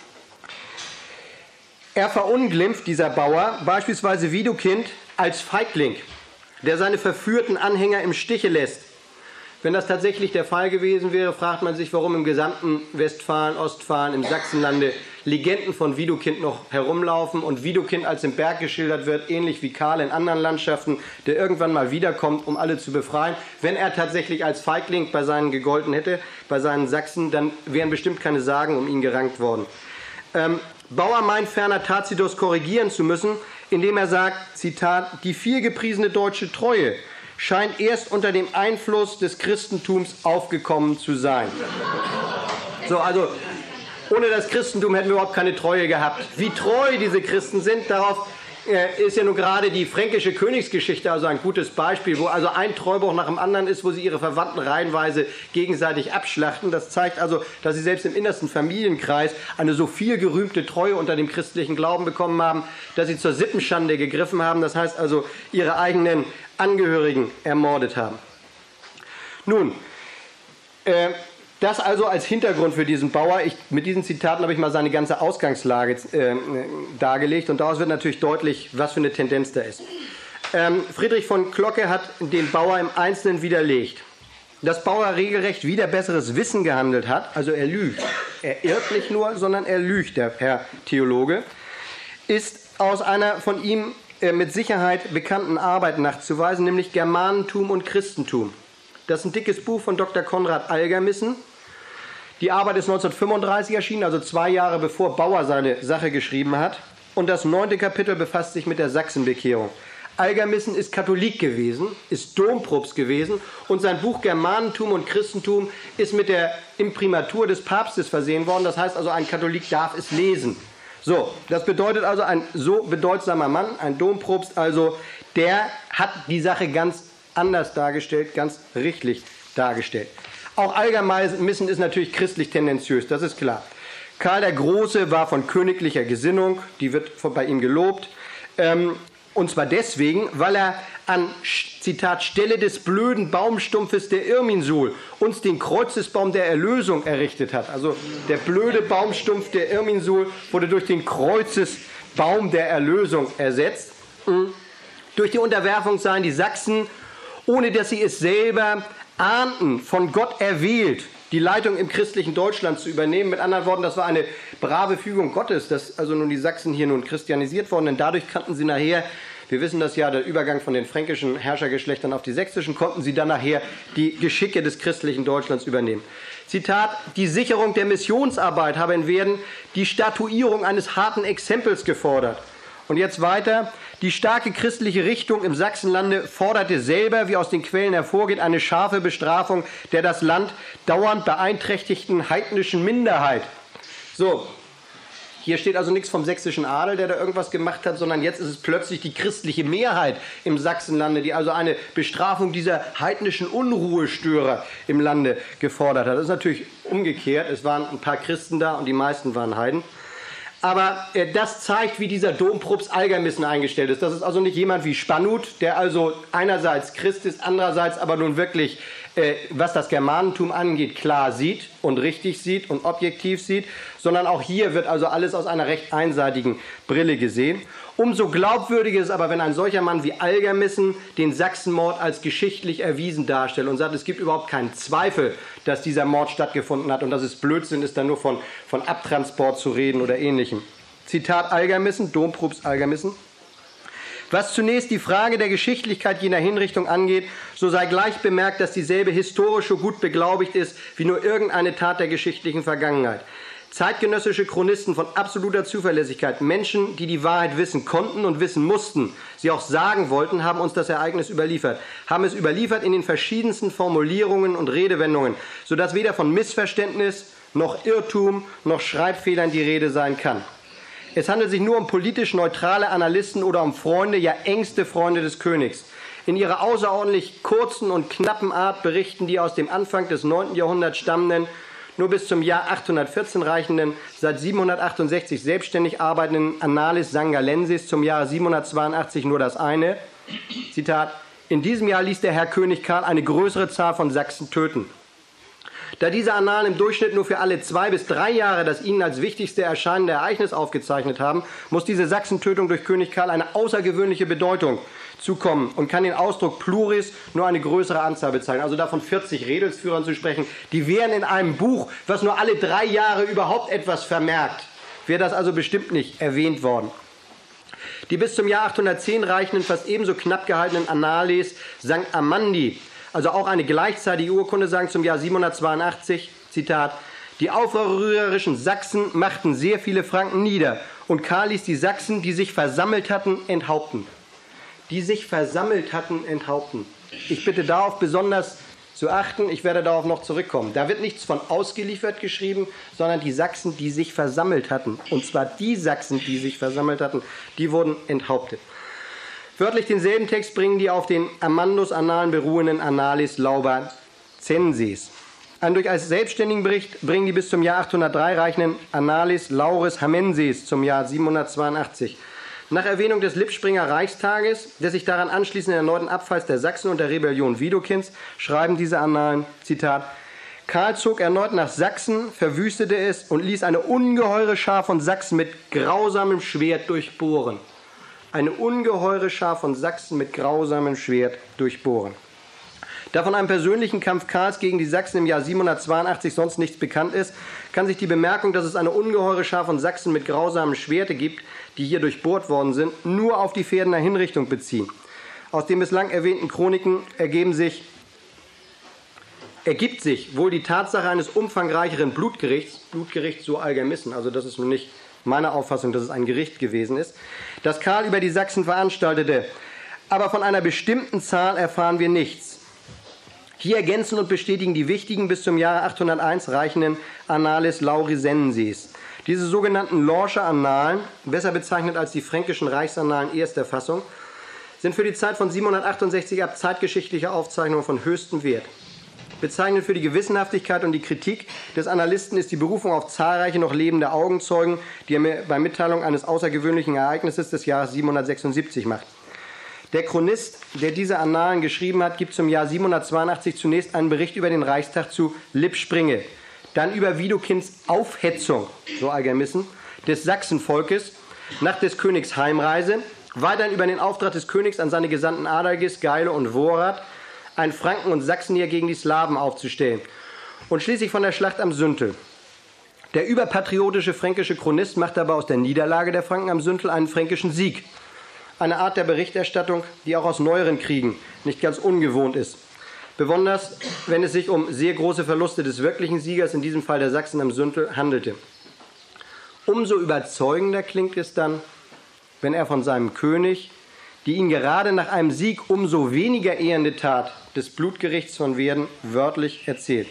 Er verunglimpft, dieser Bauer, beispielsweise Widukind als Feigling, der seine verführten Anhänger im Stiche lässt. Wenn das tatsächlich der Fall gewesen wäre, fragt man sich, warum im gesamten Westfalen, Ostfalen, im Sachsenlande Legenden von Widukind noch herumlaufen und Widukind als im Berg geschildert wird, ähnlich wie Karl in anderen Landschaften, der irgendwann mal wiederkommt, um alle zu befreien. Wenn er tatsächlich als Feigling bei seinen gegolten hätte, bei seinen Sachsen, dann wären bestimmt keine Sagen um ihn gerankt worden. Ähm, Bauer meint ferner Tacitus korrigieren zu müssen, indem er sagt, Zitat, die vielgepriesene deutsche Treue scheint erst unter dem Einfluss des Christentums aufgekommen zu sein. So, also ohne das Christentum hätten wir überhaupt keine Treue gehabt. Wie treu diese Christen sind, darauf äh, ist ja nun gerade die fränkische Königsgeschichte also ein gutes Beispiel, wo also ein Treubruch nach dem anderen ist, wo sie ihre Verwandten reihenweise gegenseitig abschlachten. Das zeigt also, dass sie selbst im innersten Familienkreis eine so viel gerühmte Treue unter dem christlichen Glauben bekommen haben, dass sie zur Sippenschande gegriffen haben. Das heißt also, ihre eigenen Angehörigen ermordet haben. Nun, äh, das also als Hintergrund für diesen Bauer. Ich, mit diesen Zitaten habe ich mal seine ganze Ausgangslage äh, dargelegt und daraus wird natürlich deutlich, was für eine Tendenz da ist. Ähm, Friedrich von Glocke hat den Bauer im Einzelnen widerlegt. Dass Bauer regelrecht wider besseres Wissen gehandelt hat, also er lügt. Er irrt nicht nur, sondern er lügt, der Herr Theologe, ist aus einer von ihm mit Sicherheit bekannten Arbeit nachzuweisen, nämlich Germanentum und Christentum. Das ist ein dickes Buch von Doktor Konrad Algermissen. Die Arbeit ist neunzehnhundertfünfunddreißig erschienen, also zwei Jahre bevor Bauer seine Sache geschrieben hat. Und das neunte Kapitel befasst sich mit der Sachsenbekehrung. Algermissen ist Katholik gewesen, ist Dompropst gewesen und sein Buch Germanentum und Christentum ist mit der Imprimatur des Papstes versehen worden. Das heißt also, ein Katholik darf es lesen. So, das bedeutet also, ein so bedeutsamer Mann, ein Dompropst, also, der hat die Sache ganz anders dargestellt, ganz richtig dargestellt. Auch Algermissen ist natürlich christlich tendenziös, das ist klar. Karl der Große war von königlicher Gesinnung, die wird bei ihm gelobt, ähm, und zwar deswegen, weil er an, Zitat, Stelle des blöden Baumstumpfes der Irminsul uns den Kreuzesbaum der Erlösung errichtet hat. Also der blöde Baumstumpf der Irminsul wurde durch den Kreuzesbaum der Erlösung ersetzt. Mhm. Durch die Unterwerfung seien die Sachsen, ohne dass sie es selber ahnten, von Gott erwählt, die Leitung im christlichen Deutschland zu übernehmen. Mit anderen Worten, das war eine brave Fügung Gottes, dass also nun die Sachsen hier nun christianisiert wurden, denn dadurch kannten sie nachher, wir wissen das ja, der Übergang von den fränkischen Herrschergeschlechtern auf die sächsischen, konnten sie dann nachher die Geschicke des christlichen Deutschlands übernehmen. Zitat, die Sicherung der Missionsarbeit habe in Werden die Statuierung eines harten Exempels gefordert. Und jetzt weiter, die starke christliche Richtung im Sachsenlande forderte selber, wie aus den Quellen hervorgeht, eine scharfe Bestrafung der das Land dauernd beeinträchtigten heidnischen Minderheit. So, hier steht also nichts vom sächsischen Adel, der da irgendwas gemacht hat, sondern jetzt ist es plötzlich die christliche Mehrheit im Sachsenlande, die also eine Bestrafung dieser heidnischen Unruhestörer im Lande gefordert hat. Das ist natürlich umgekehrt, es waren ein paar Christen da und die meisten waren Heiden. Aber äh, das zeigt, wie dieser Dompropst Algermissen eingestellt ist. Das ist also nicht jemand wie Spannut, der also einerseits Christ ist, andererseits aber nun wirklich, äh, was das Germanentum angeht, klar sieht und richtig sieht und objektiv sieht, sondern auch hier wird also alles aus einer recht einseitigen Brille gesehen. Umso glaubwürdiger ist aber, wenn ein solcher Mann wie Algermissen den Sachsenmord als geschichtlich erwiesen darstellt und sagt, es gibt überhaupt keinen Zweifel, dass dieser Mord stattgefunden hat und dass es Blödsinn ist, dann nur von, von Abtransport zu reden oder Ähnlichem. Zitat Algermissen, Dompropst Algermissen. Was zunächst die Frage der Geschichtlichkeit jener Hinrichtung angeht, so sei gleich bemerkt, dass dieselbe historisch so gut beglaubigt ist wie nur irgendeine Tat der geschichtlichen Vergangenheit. Zeitgenössische Chronisten von absoluter Zuverlässigkeit, Menschen, die die Wahrheit wissen konnten und wissen mussten, sie auch sagen wollten, haben uns das Ereignis überliefert, haben es überliefert in den verschiedensten Formulierungen und Redewendungen, sodass weder von Missverständnis noch Irrtum noch Schreibfehlern die Rede sein kann. Es handelt sich nur um politisch neutrale Analysten oder um Freunde, ja engste Freunde des Königs. In ihrer außerordentlich kurzen und knappen Art berichten die aus dem Anfang des neunten Jahrhunderts stammenden, nur bis zum Jahr achthundertvierzehn reichenden, seit siebenhundertachtundsechzig selbstständig arbeitenden Annales Sangalensis zum Jahre siebenhundertzweiundachtzig nur das eine, Zitat, in diesem Jahr ließ der Herr König Karl eine größere Zahl von Sachsen töten. Da diese Annalen im Durchschnitt nur für alle zwei bis drei Jahre das ihnen als wichtigste erscheinende Ereignis aufgezeichnet haben, muss diese Sachsentötung durch König Karl eine außergewöhnliche Bedeutung zukommen und kann den Ausdruck Pluris nur eine größere Anzahl bezeichnen. Also davon vierzig Redelsführern zu sprechen, die wären in einem Buch, was nur alle drei Jahre überhaupt etwas vermerkt, wäre das also bestimmt nicht erwähnt worden. Die bis zum Jahr achthundertzehn reichenden, fast ebenso knapp gehaltenen Annales Sankt Amandi, also auch eine gleichzeitige Urkunde, sagen zum Jahr siebenhundertzweiundachtzig, Zitat, die aufrührerischen Sachsen machten sehr viele Franken nieder und Karl ließ die Sachsen, die sich versammelt hatten, enthaupten. Die sich versammelt hatten, enthaupten. Ich bitte darauf besonders zu achten, ich werde darauf noch zurückkommen. Da wird nichts von ausgeliefert geschrieben, sondern die Sachsen, die sich versammelt hatten. Und zwar die Sachsen, die sich versammelt hatten, die wurden enthauptet. Wörtlich denselben Text bringen die auf den Amandus-Annalen beruhenden Annales Laubercenses. Einen durch als selbstständigen Bericht bringen die bis zum Jahr achthundertdrei reichenden Annales Lauris Hamenses zum Jahr siebenhundertzweiundachtzig. Nach Erwähnung des Lippspringer Reichstages, des sich daran anschließenden erneuten Abfalls der Sachsen und der Rebellion Widokins, schreiben diese Annalen, Zitat, Karl zog erneut nach Sachsen, verwüstete es und ließ eine ungeheure Schar von Sachsen mit grausamem Schwert durchbohren. Eine ungeheure Schar von Sachsen mit grausamem Schwert durchbohren. Da von einem persönlichen Kampf Karls gegen die Sachsen im Jahr siebenhundertzweiundachtzig sonst nichts bekannt ist, kann sich die Bemerkung, dass es eine ungeheure Schar von Sachsen mit grausamen Schwerte gibt, die hier durchbohrt worden sind, nur auf die Verdener Hinrichtung beziehen. Aus den bislang erwähnten Chroniken ergeben sich, ergibt sich wohl die Tatsache eines umfangreicheren Blutgerichts, Blutgericht so Algermissen, also das ist nun nicht meine Auffassung, dass es ein Gericht gewesen ist, das Karl über die Sachsen veranstaltete, aber von einer bestimmten Zahl erfahren wir nichts. Hier ergänzen und bestätigen die wichtigen bis zum Jahre achthunderteins reichenden Annales Lauricenses. Diese sogenannten Lorscher Annalen, besser bezeichnet als die fränkischen Reichsannalen erster Fassung, sind für die Zeit von siebenhundertachtundsechzig ab zeitgeschichtliche Aufzeichnungen von höchstem Wert. Bezeichnend für die Gewissenhaftigkeit und die Kritik des Analysten ist die Berufung auf zahlreiche noch lebende Augenzeugen, die er bei Mitteilung eines außergewöhnlichen Ereignisses des Jahres siebenhundertsechsundsiebzig macht. Der Chronist, der diese Annalen geschrieben hat, gibt zum Jahr siebenhundertzweiundachtzig zunächst einen Bericht über den Reichstag zu Lippspringe, dann über Widokins Aufhetzung, so Algermissen, des Sachsenvolkes nach des Königs Heimreise, weiterhin über den Auftrag des Königs an seine Gesandten Adalgis, Geile und Worat, ein Franken- und Sachsenheer gegen die Slawen aufzustellen und schließlich von der Schlacht am Süntel. Der überpatriotische fränkische Chronist macht dabei aus der Niederlage der Franken am Süntel einen fränkischen Sieg. Eine Art der Berichterstattung, die auch aus neueren Kriegen nicht ganz ungewohnt ist. Besonders, wenn es sich um sehr große Verluste des wirklichen Siegers, in diesem Fall der Sachsen am Süntel, handelte. Umso überzeugender klingt es dann, wenn er von seinem König die ihn gerade nach einem Sieg umso weniger ehernde Tat des Blutgerichts von Werden wörtlich erzählt.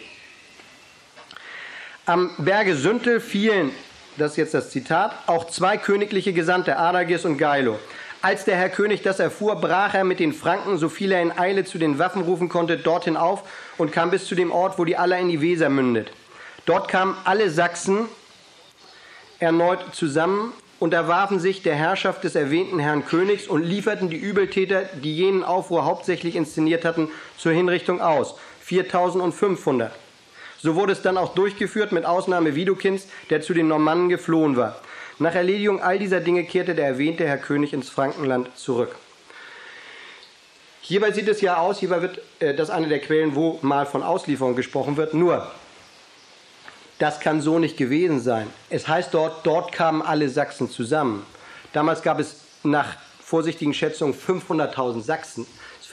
Am Berge Süntel fielen, das ist jetzt das Zitat, auch zwei königliche Gesandte, Adalgis und Geilo. Als der Herr König das erfuhr, brach er mit den Franken, so viel er in Eile zu den Waffen rufen konnte, dorthin auf und kam bis zu dem Ort, wo die Aller in die Weser mündet. Dort kamen alle Sachsen erneut zusammen und erwarfen sich der Herrschaft des erwähnten Herrn Königs und lieferten die Übeltäter, die jenen Aufruhr hauptsächlich inszeniert hatten, zur Hinrichtung aus, viertausendfünfhundert. So wurde es dann auch durchgeführt, mit Ausnahme Widokins, der zu den Normannen geflohen war. Nach Erledigung all dieser Dinge kehrte der erwähnte Herr König ins Frankenland zurück. Hierbei sieht es ja aus, hierbei wird äh, das eine der Quellen, wo mal von Auslieferung gesprochen wird, nur das kann so nicht gewesen sein. Es heißt dort, dort kamen alle Sachsen zusammen. Damals gab es nach vorsichtigen Schätzungen fünfhunderttausend Sachsen. Das ist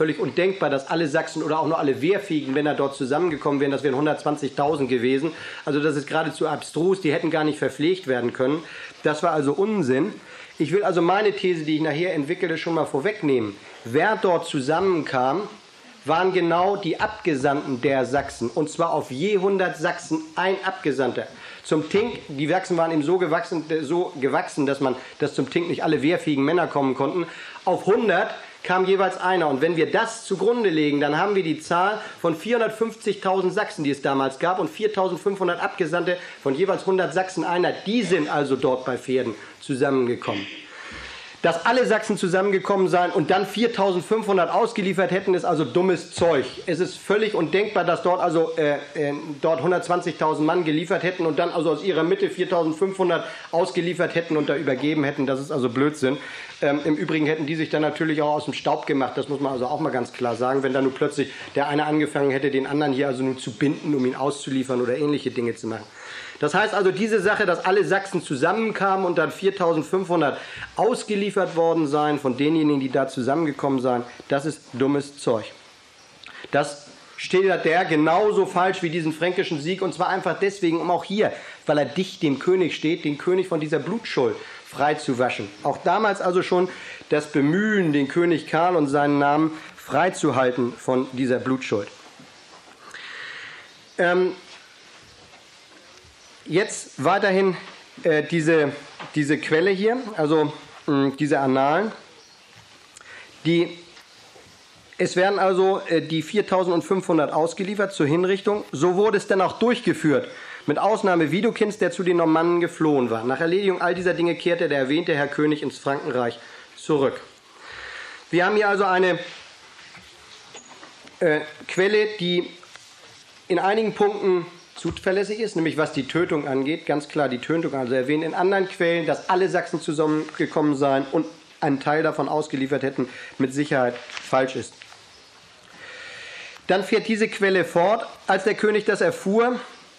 völlig undenkbar, dass alle Sachsen oder auch nur alle wehrfähigen Männer dort zusammengekommen wären. Das wären hundertzwanzigtausend gewesen. Also das ist geradezu abstrus. Die hätten gar nicht verpflegt werden können. Das war also Unsinn. Ich will also meine These, die ich nachher entwickelte, schon mal vorwegnehmen. Wer dort zusammenkam, waren genau die Abgesandten der Sachsen. Und zwar auf je hundert Sachsen ein Abgesandter. Zum Tink, die Sachsen waren eben so gewachsen, so gewachsen, dass man, dass zum Tink nicht alle wehrfähigen Männer kommen konnten. Auf hundert kam jeweils einer. Und wenn wir das zugrunde legen, dann haben wir die Zahl von vierhundertfünfzigtausend Sachsen, die es damals gab, und viertausendfünfhundert Abgesandte von jeweils hundert Sachsen einer. Die sind also dort bei Verden zusammengekommen. Dass alle Sachsen zusammengekommen seien und dann viertausendfünfhundert ausgeliefert hätten, ist also dummes Zeug. Es ist völlig undenkbar, dass dort also äh, äh, dort hundertzwanzigtausend Mann geliefert hätten und dann also aus ihrer Mitte viertausendfünfhundert ausgeliefert hätten und da übergeben hätten. Das ist also Blödsinn. Ähm, Im Übrigen hätten die sich dann natürlich auch aus dem Staub gemacht. Das muss man also auch mal ganz klar sagen. Wenn dann nur plötzlich der eine angefangen hätte, den anderen hier also nur zu binden, um ihn auszuliefern oder ähnliche Dinge zu machen. Das heißt also, diese Sache, dass alle Sachsen zusammenkamen und dann viertausendfünfhundert ausgeliefert worden seien von denjenigen, die da zusammengekommen seien, das ist dummes Zeug. Das steht der genauso falsch wie diesen fränkischen Sieg, und zwar einfach deswegen, um auch hier, weil er dicht dem König steht, den König von dieser Blutschuld frei zu waschen. Auch damals also schon das Bemühen, den König Karl und seinen Namen freizuhalten von dieser Blutschuld. Ähm, Jetzt weiterhin äh, diese, diese Quelle hier, also mh, diese Annalen. Die, es werden also äh, die viertausendfünfhundert ausgeliefert zur Hinrichtung. So wurde es dann auch durchgeführt, mit Ausnahme Widukinds, der zu den Normannen geflohen war. Nach Erledigung all dieser Dinge kehrte der erwähnte Herr König ins Frankenreich zurück. Wir haben hier also eine äh, Quelle, die in einigen Punkten zuverlässig ist, nämlich was die Tötung angeht, ganz klar die Tötung also erwähnt. In anderen Quellen, dass alle Sachsen zusammengekommen seien und einen Teil davon ausgeliefert hätten, mit Sicherheit falsch ist. Dann fährt diese Quelle fort, als der König das erfuhr,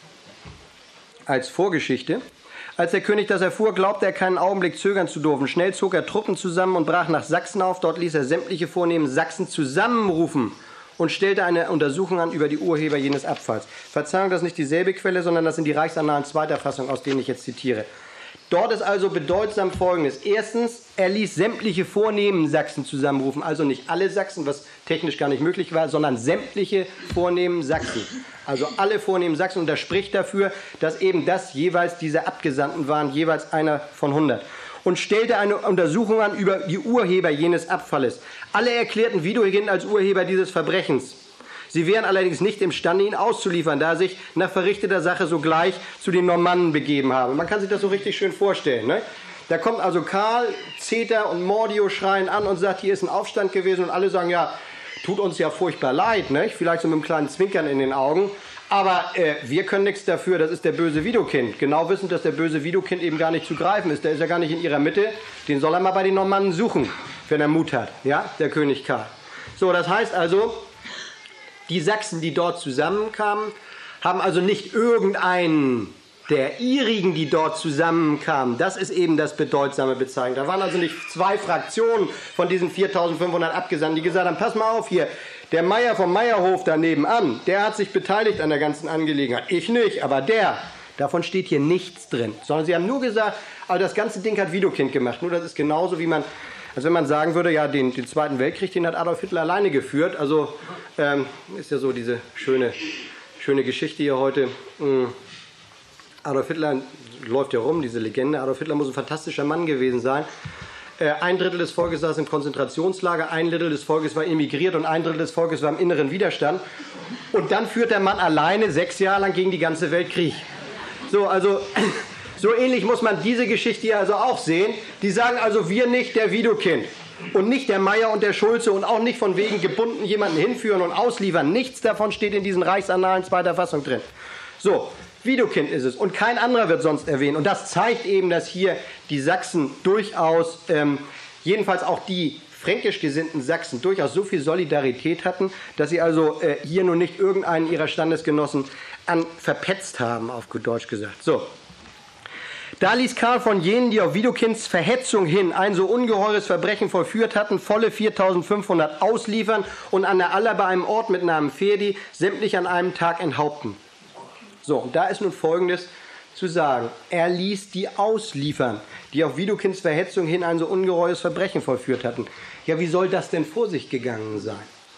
als Vorgeschichte, als der König das erfuhr, glaubte er keinen Augenblick zögern zu dürfen. Schnell zog er Truppen zusammen und brach nach Sachsen auf. Dort ließ er sämtliche vornehmen Sachsen zusammenrufen und stellte eine Untersuchung an über die Urheber jenes Abfalls. Verzeihung, das ist nicht dieselbe Quelle, sondern das sind die Reichsannalen zweiter Fassung, aus denen ich jetzt zitiere. Dort ist also bedeutsam Folgendes. Erstens, er ließ sämtliche vornehmen Sachsen zusammenrufen, also nicht alle Sachsen, was technisch gar nicht möglich war, sondern sämtliche vornehmen Sachsen. Also alle vornehmen Sachsen, und das spricht dafür, dass eben das jeweils diese Abgesandten waren, jeweils einer von hundert. Und stellte eine Untersuchung an über die Urheber jenes Abfalles. Alle erklärten Widukind als Urheber dieses Verbrechens. Sie wären allerdings nicht imstande, ihn auszuliefern, da er sich nach verrichteter Sache sogleich zu den Normannen begeben habe. Man kann sich das so richtig schön vorstellen. Ne? Da kommt also Karl, Zeter und Mordio schreien an und sagt, hier ist ein Aufstand gewesen, und alle sagen, ja, tut uns ja furchtbar leid, ne? Vielleicht so mit einem kleinen Zwinkern in den Augen. Aber äh, wir können nichts dafür, das ist der böse Widukind. Genau wissend, dass der böse Widukind eben gar nicht zu greifen ist. Der ist ja gar nicht in ihrer Mitte. Den soll er mal bei den Normannen suchen, wenn er Mut hat. Ja, der König Karl. So, das heißt also, die Sachsen, die dort zusammenkamen, haben also nicht irgendeinen der ihrigen, die dort zusammenkamen. Das ist eben das bedeutsame Bezeichnen. Da waren also nicht zwei Fraktionen von diesen viertausendfünfhundert Abgesandten, die gesagt haben, pass mal auf hier, der Meier vom Meierhof daneben an, der hat sich beteiligt an der ganzen Angelegenheit. Ich nicht, aber der. Davon steht hier nichts drin. Sondern sie haben nur gesagt, also das ganze Ding hat Widukind gemacht. Nur das ist genauso, wie man, als wenn man sagen würde, ja, den, den Zweiten Weltkrieg, den hat Adolf Hitler alleine geführt. Also ähm, ist ja so diese schöne, schöne Geschichte hier heute. Adolf Hitler läuft ja rum, diese Legende. Adolf Hitler muss ein fantastischer Mann gewesen sein. Ein Drittel des Volkes saß im Konzentrationslager, ein Drittel des Volkes war emigriert und ein Drittel des Volkes war im inneren Widerstand. Und dann führt der Mann alleine sechs Jahre lang gegen die ganze Welt Krieg. So, also, so ähnlich muss man diese Geschichte hier also auch sehen. Die sagen also, wir nicht, der Widukind. Und nicht der Meier und der Schulze, und auch nicht von wegen gebunden jemanden hinführen und ausliefern. Nichts davon steht in diesen Reichsannalen zweiter Fassung drin. So, Widukind ist es, und kein anderer wird sonst erwähnt. Und das zeigt eben, dass hier die Sachsen durchaus, ähm, jedenfalls auch die fränkisch gesinnten Sachsen, durchaus so viel Solidarität hatten, dass sie also äh, hier nur nicht irgendeinen ihrer Standesgenossen an verpetzt haben, auf gut Deutsch gesagt. So. Da ließ Karl von jenen, die auf Widukinds Verhetzung hin ein so ungeheures Verbrechen vollführt hatten, volle viertausendfünfhundert ausliefern und an der Aller bei einem Ort mit Namen Ferdi sämtlich an einem Tag enthaupten. So, und da ist nun Folgendes zu sagen. Er ließ die ausliefern, die auf Widukinds Verhetzung hin ein so ungeheures Verbrechen vollführt hatten. Ja, wie soll das denn vor sich gegangen sein?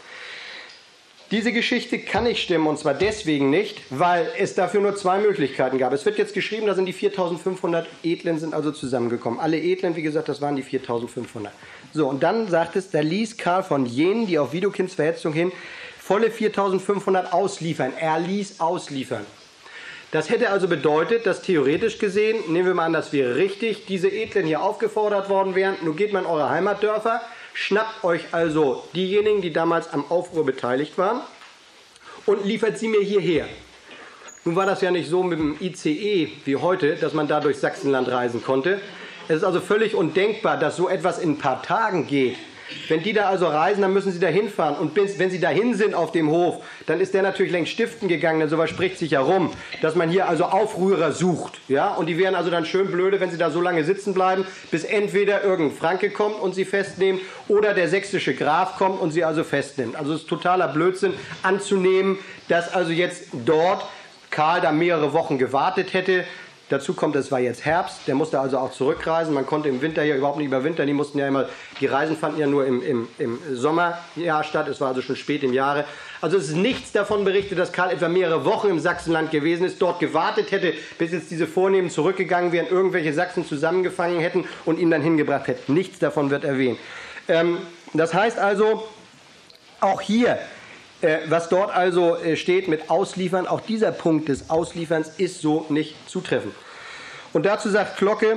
Diese Geschichte kann nicht stimmen, und zwar deswegen nicht, weil es dafür nur zwei Möglichkeiten gab. Es wird jetzt geschrieben, da sind die viertausendfünfhundert Edlen sind also zusammengekommen. Alle Edlen, wie gesagt, das waren die viertausendfünfhundert. So, und dann sagt es, da ließ Karl von jenen, die auf Widukinds Verhetzung hin, volle viertausendfünfhundert ausliefern. Er ließ ausliefern. Das hätte also bedeutet, dass theoretisch gesehen, nehmen wir mal an, das wäre richtig, diese Edlen hier aufgefordert worden wären, nun geht man in eure Heimatdörfer, schnappt euch also diejenigen, die damals am Aufruhr beteiligt waren und liefert sie mir hierher. Nun war das ja nicht so mit dem I C E wie heute, dass man da durch Sachsenland reisen konnte. Es ist also völlig undenkbar, dass so etwas in ein paar Tagen geht. Wenn die da also reisen, dann müssen sie da hinfahren. Und wenn sie dahin sind auf dem Hof, dann ist der natürlich längst stiften gegangen, denn sowas spricht sich herum, dass man hier also Aufrührer sucht. Ja? Und die wären also dann schön blöde, wenn sie da so lange sitzen bleiben, bis entweder irgendein Franke kommt und sie festnimmt oder der sächsische Graf kommt und sie also festnimmt. Also es ist totaler Blödsinn anzunehmen, dass also jetzt dort Karl da mehrere Wochen gewartet hätte. Dazu kommt, es war jetzt Herbst, der musste also auch zurückreisen. Man konnte im Winter hier überhaupt nicht überwintern. Die mussten ja immer, die Reisen fanden ja nur im, im, im Sommerjahr statt. Es war also schon spät im Jahre. Also es ist nichts davon berichtet, dass Karl etwa mehrere Wochen im Sachsenland gewesen ist, dort gewartet hätte, bis jetzt diese Vornehmen zurückgegangen wären, irgendwelche Sachsen zusammengefangen hätten und ihn dann hingebracht hätten. Nichts davon wird erwähnt. Ähm, das heißt also, auch hier, was dort also steht mit Ausliefern, auch dieser Punkt des Auslieferns ist so nicht zutreffend. Und dazu sagt Glocke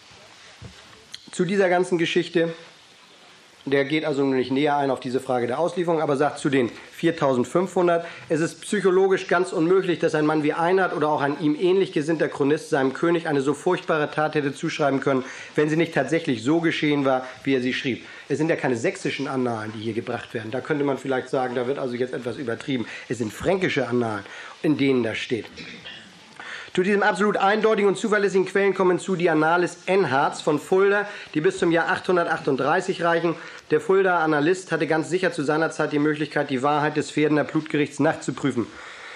zu dieser ganzen Geschichte, der geht also nicht näher ein auf diese Frage der Auslieferung, aber sagt zu den viertausendfünfhundert, es ist psychologisch ganz unmöglich, dass ein Mann wie Einhard oder auch ein ihm ähnlich gesinnter Chronist seinem König eine so furchtbare Tat hätte zuschreiben können, wenn sie nicht tatsächlich so geschehen war, wie er sie schrieb. Es sind ja keine sächsischen Annalen, die hier gebracht werden. Da könnte man vielleicht sagen, da wird also jetzt etwas übertrieben. Es sind fränkische Annalen, in denen das steht. Zu diesem absolut eindeutigen und zuverlässigen Quellen kommen zu die Annales Enhards von Fulda, die bis zum Jahr achthundertachtunddreißig reichen. Der Fuldaer Annalist hatte ganz sicher zu seiner Zeit die Möglichkeit, die Wahrheit des Verdener Blutgerichts nachzuprüfen.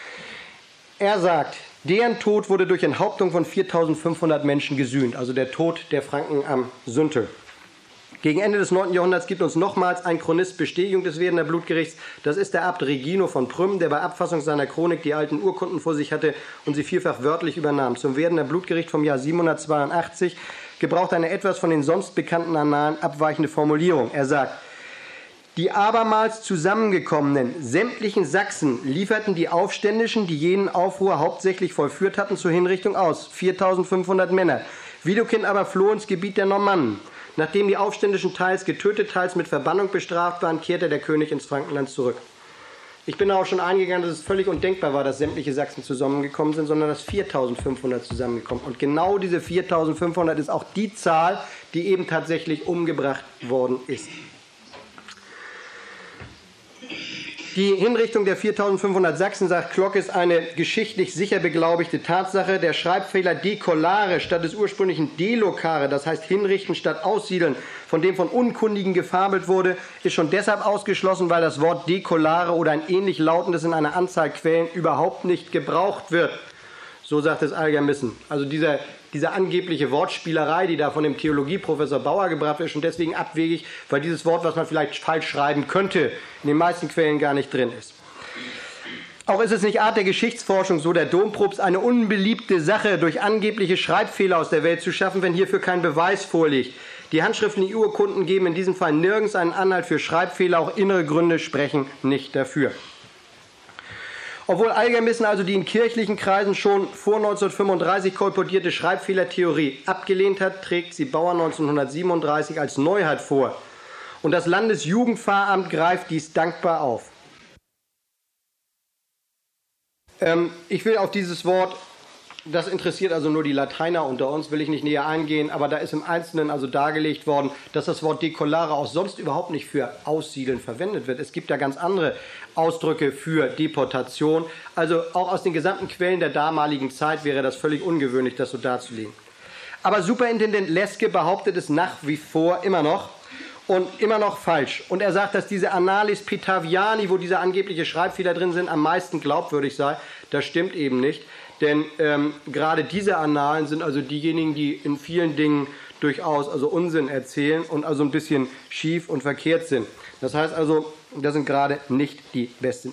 Er sagt, deren Tod wurde durch Enthauptung von viertausendfünfhundert Menschen gesühnt, also der Tod der Franken am Süntel. Gegen Ende des neunten Jahrhunderts gibt uns nochmals ein Chronist Bestätigung des Verdener Blutgerichts. Das ist der Abt Regino von Prüm, der bei Abfassung seiner Chronik die alten Urkunden vor sich hatte und sie vielfach wörtlich übernahm. Zum Verdener Blutgericht vom Jahr siebenhundertzweiundachtzig gebraucht eine etwas von den sonst bekannten Annalen abweichende Formulierung. Er sagt, die abermals zusammengekommenen sämtlichen Sachsen lieferten die Aufständischen, die jenen Aufruhr hauptsächlich vollführt hatten, zur Hinrichtung aus. viertausendfünfhundert Männer. Widukind aber floh ins Gebiet der Normannen. Nachdem die Aufständischen teils getötet, teils mit Verbannung bestraft waren, kehrte der König ins Frankenland zurück. Ich bin auch schon eingegangen, dass es völlig undenkbar war, dass sämtliche Sachsen zusammengekommen sind, sondern dass viertausendfünfhundert zusammengekommen sind. Und genau diese viertausendfünfhundert ist auch die Zahl, die eben tatsächlich umgebracht worden ist. Die Hinrichtung der viertausendfünfhundert Sachsen, sagt Klock, ist eine geschichtlich sicher beglaubigte Tatsache. Der Schreibfehler dekollare statt des ursprünglichen delocare, das heißt hinrichten statt aussiedeln, von dem von Unkundigen gefabelt wurde, ist schon deshalb ausgeschlossen, weil das Wort dekollare oder ein ähnlich lautendes in einer Anzahl Quellen überhaupt nicht gebraucht wird. So sagt es Algermissen. Also dieser, diese angebliche Wortspielerei, die da von dem Theologieprofessor Bauer gebracht wird, ist schon deswegen abwegig, weil dieses Wort, was man vielleicht falsch schreiben könnte, in den meisten Quellen gar nicht drin ist. Auch ist es nicht Art der Geschichtsforschung, so der Domprobst, eine unbeliebte Sache durch angebliche Schreibfehler aus der Welt zu schaffen, wenn hierfür kein Beweis vorliegt. Die handschriftlichen Urkunden geben in diesem Fall nirgends einen Anhalt für Schreibfehler, auch innere Gründe sprechen nicht dafür. Obwohl Algermissen also die in kirchlichen Kreisen schon vor neunzehnhundertfünfunddreißig kolportierte Schreibfehlertheorie abgelehnt hat, trägt sie Bauer neunzehnhundertsiebenunddreißig als Neuheit vor. Und das Landesjugendpfarramt greift dies dankbar auf. Ähm, ich will auf dieses Wort, das interessiert also nur die Lateiner unter uns, will ich nicht näher eingehen, aber da ist im Einzelnen also dargelegt worden, dass das Wort dekollare auch sonst überhaupt nicht für Aussiedeln verwendet wird. Es gibt da ganz andere Ausdrücke für Deportation. Also auch aus den gesamten Quellen der damaligen Zeit wäre das völlig ungewöhnlich, das so darzulegen. Aber Superintendent Leske behauptet es nach wie vor immer noch und immer noch falsch. Und er sagt, dass diese Annales Petaviani, wo diese angebliche Schreibfehler drin sind, am meisten glaubwürdig sei. Das stimmt eben nicht, denn ähm, gerade diese Annalen sind also diejenigen, die in vielen Dingen durchaus also Unsinn erzählen und also ein bisschen schief und verkehrt sind. Das heißt also, das sind gerade nicht die besten.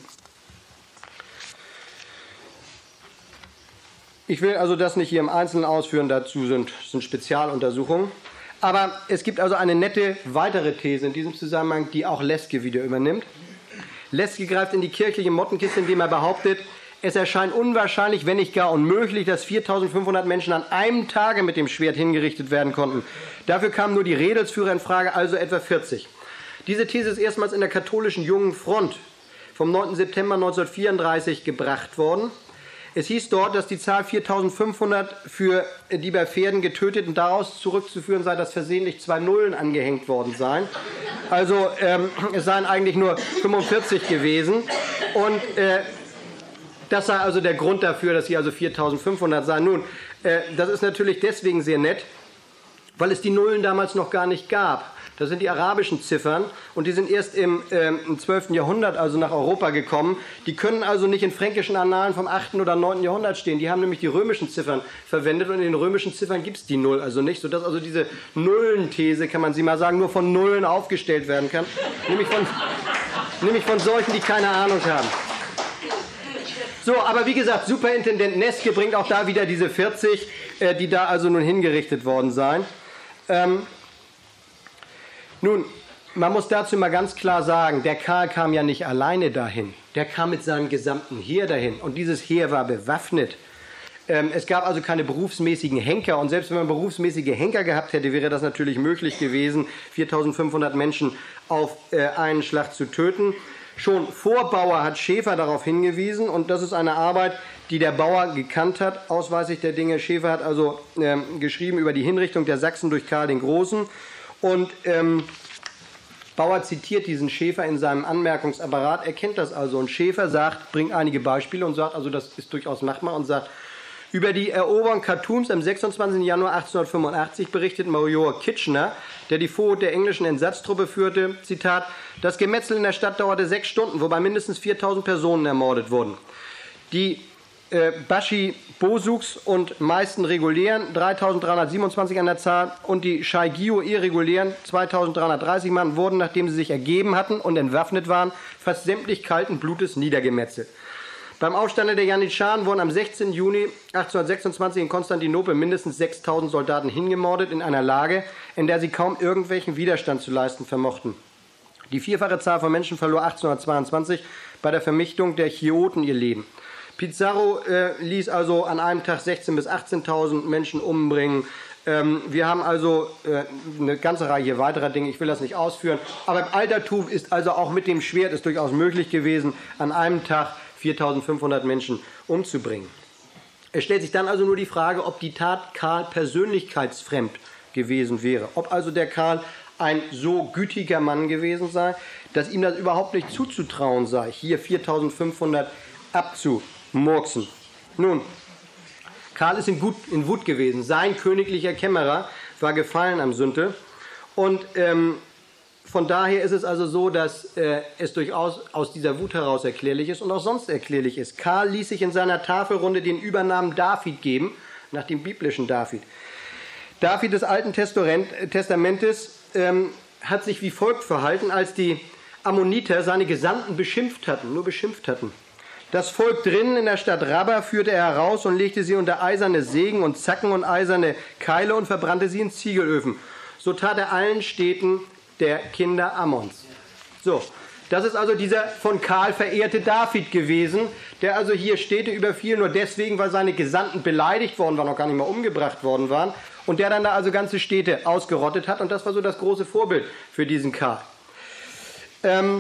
Ich will also das nicht hier im Einzelnen ausführen, dazu sind, sind Spezialuntersuchungen. Aber es gibt also eine nette weitere These in diesem Zusammenhang, die auch Leske wieder übernimmt. Leske greift in die kirchliche Mottenkiste, indem er behauptet, es erscheint unwahrscheinlich, wenn nicht gar unmöglich, dass viertausendfünfhundert Menschen an einem Tage mit dem Schwert hingerichtet werden konnten. Dafür kamen nur die Redelsführer in Frage, also etwa vierzig. Diese These ist erstmals in der katholischen Jungen Front vom neunten September neunzehnhundertvierunddreißig gebracht worden. Es hieß dort, dass die Zahl viertausendfünfhundert für die bei Pferden getöteten daraus zurückzuführen sei, dass versehentlich zwei Nullen angehängt worden seien. Also ähm, es seien eigentlich nur fünfundvierzig gewesen. Und äh, das sei also der Grund dafür, dass sie also viertausendfünfhundert seien. Nun, äh, das ist natürlich deswegen sehr nett, weil es die Nullen damals noch gar nicht gab. Das sind die arabischen Ziffern und die sind erst im, äh, im zwölften Jahrhundert also nach Europa gekommen. Die können also nicht in fränkischen Annalen vom achten oder neunten Jahrhundert stehen. Die haben nämlich die römischen Ziffern verwendet und in den römischen Ziffern gibt es die Null also nicht, sodass also diese Nullenthese, kann man sie mal sagen, nur von Nullen aufgestellt werden kann. Nämlich von, nämlich von solchen, die keine Ahnung haben. So, aber wie gesagt, Superintendent Leske bringt auch da wieder diese vierzig, äh, die da also nun hingerichtet worden seien. Ähm, Nun, man muss dazu mal ganz klar sagen, der Karl kam ja nicht alleine dahin. Der kam mit seinem gesamten Heer dahin. Und dieses Heer war bewaffnet. Ähm, es gab also keine berufsmäßigen Henker. Und selbst wenn man berufsmäßige Henker gehabt hätte, wäre das natürlich möglich gewesen, viertausendfünfhundert Menschen auf äh, einen Schlag zu töten. Schon vor Bauer hat Schäfer darauf hingewiesen. Und das ist eine Arbeit, die der Bauer gekannt hat, ausweislich der Dinge. Schäfer hat also ähm, geschrieben über die Hinrichtung der Sachsen durch Karl den Großen. Und ähm, Bauer zitiert diesen Schäfer in seinem Anmerkungsapparat, er kennt das also. Und Schäfer sagt, bringt einige Beispiele und sagt, also das ist durchaus machbar, und sagt, über die Eroberung Khartoums am sechsundzwanzigsten Januar achtzehnhundertfünfundachtzig berichtet Major Kitchener, der die Vorhut der englischen Entsatztruppe führte, Zitat, das Gemetzel in der Stadt dauerte sechs Stunden, wobei mindestens viertausend Personen ermordet wurden. Die Äh, Bashi Bosuks und meisten regulären, dreitausenddreihundertsiebenundzwanzig an der Zahl, und die Shaigio irregulären, zweitausenddreihundertdreißig Mann, wurden, nachdem sie sich ergeben hatten und entwaffnet waren, fast sämtlich kalten Blutes niedergemetzelt. Beim Aufstand der Janitscharen wurden am sechzehnten Juni achtzehnhundertsechsundzwanzig in Konstantinopel mindestens sechstausend Soldaten hingemordet in einer Lage, in der sie kaum irgendwelchen Widerstand zu leisten vermochten. Die vierfache Zahl von Menschen verlor achtzehnhundertzweiundzwanzig bei der Vernichtung der Chioten ihr Leben. Pizarro äh, ließ also an einem Tag sechzehntausend bis achtzehntausend Menschen umbringen. Ähm, wir haben also äh, eine ganze Reihe weiterer Dinge, ich will das nicht ausführen. Aber im Altertum ist also auch mit dem Schwert es durchaus möglich gewesen, an einem Tag viertausendfünfhundert Menschen umzubringen. Es stellt sich dann also nur die Frage, ob die Tat Karl persönlichkeitsfremd gewesen wäre. Ob also der Karl ein so gütiger Mann gewesen sei, dass ihm das überhaupt nicht zuzutrauen sei, hier viertausendfünfhundert abzumurksen. Nun, Karl ist in, Gut, in Wut gewesen. Sein königlicher Kämmerer war gefallen am Sünte. Und ähm, von daher ist es also so, dass äh, es durchaus aus dieser Wut heraus erklärlich ist und auch sonst erklärlich ist. Karl ließ sich in seiner Tafelrunde den Übernamen David geben, nach dem biblischen David. David des Alten Testamentes ähm, hat sich wie folgt verhalten, als die Ammoniter seine Gesandten beschimpft hatten, nur beschimpft hatten. Das Volk drinnen in der Stadt Rabba führte er heraus und legte sie unter eiserne Sägen und Zacken und eiserne Keile und verbrannte sie in Ziegelöfen. So tat er allen Städten der Kinder Ammons. So, das ist also dieser von Karl verehrte David gewesen, der also hier Städte überfiel, nur deswegen, weil seine Gesandten beleidigt worden waren, noch gar nicht mal umgebracht worden waren, und der dann da also ganze Städte ausgerottet hat, und das war so das große Vorbild für diesen Karl. Ähm,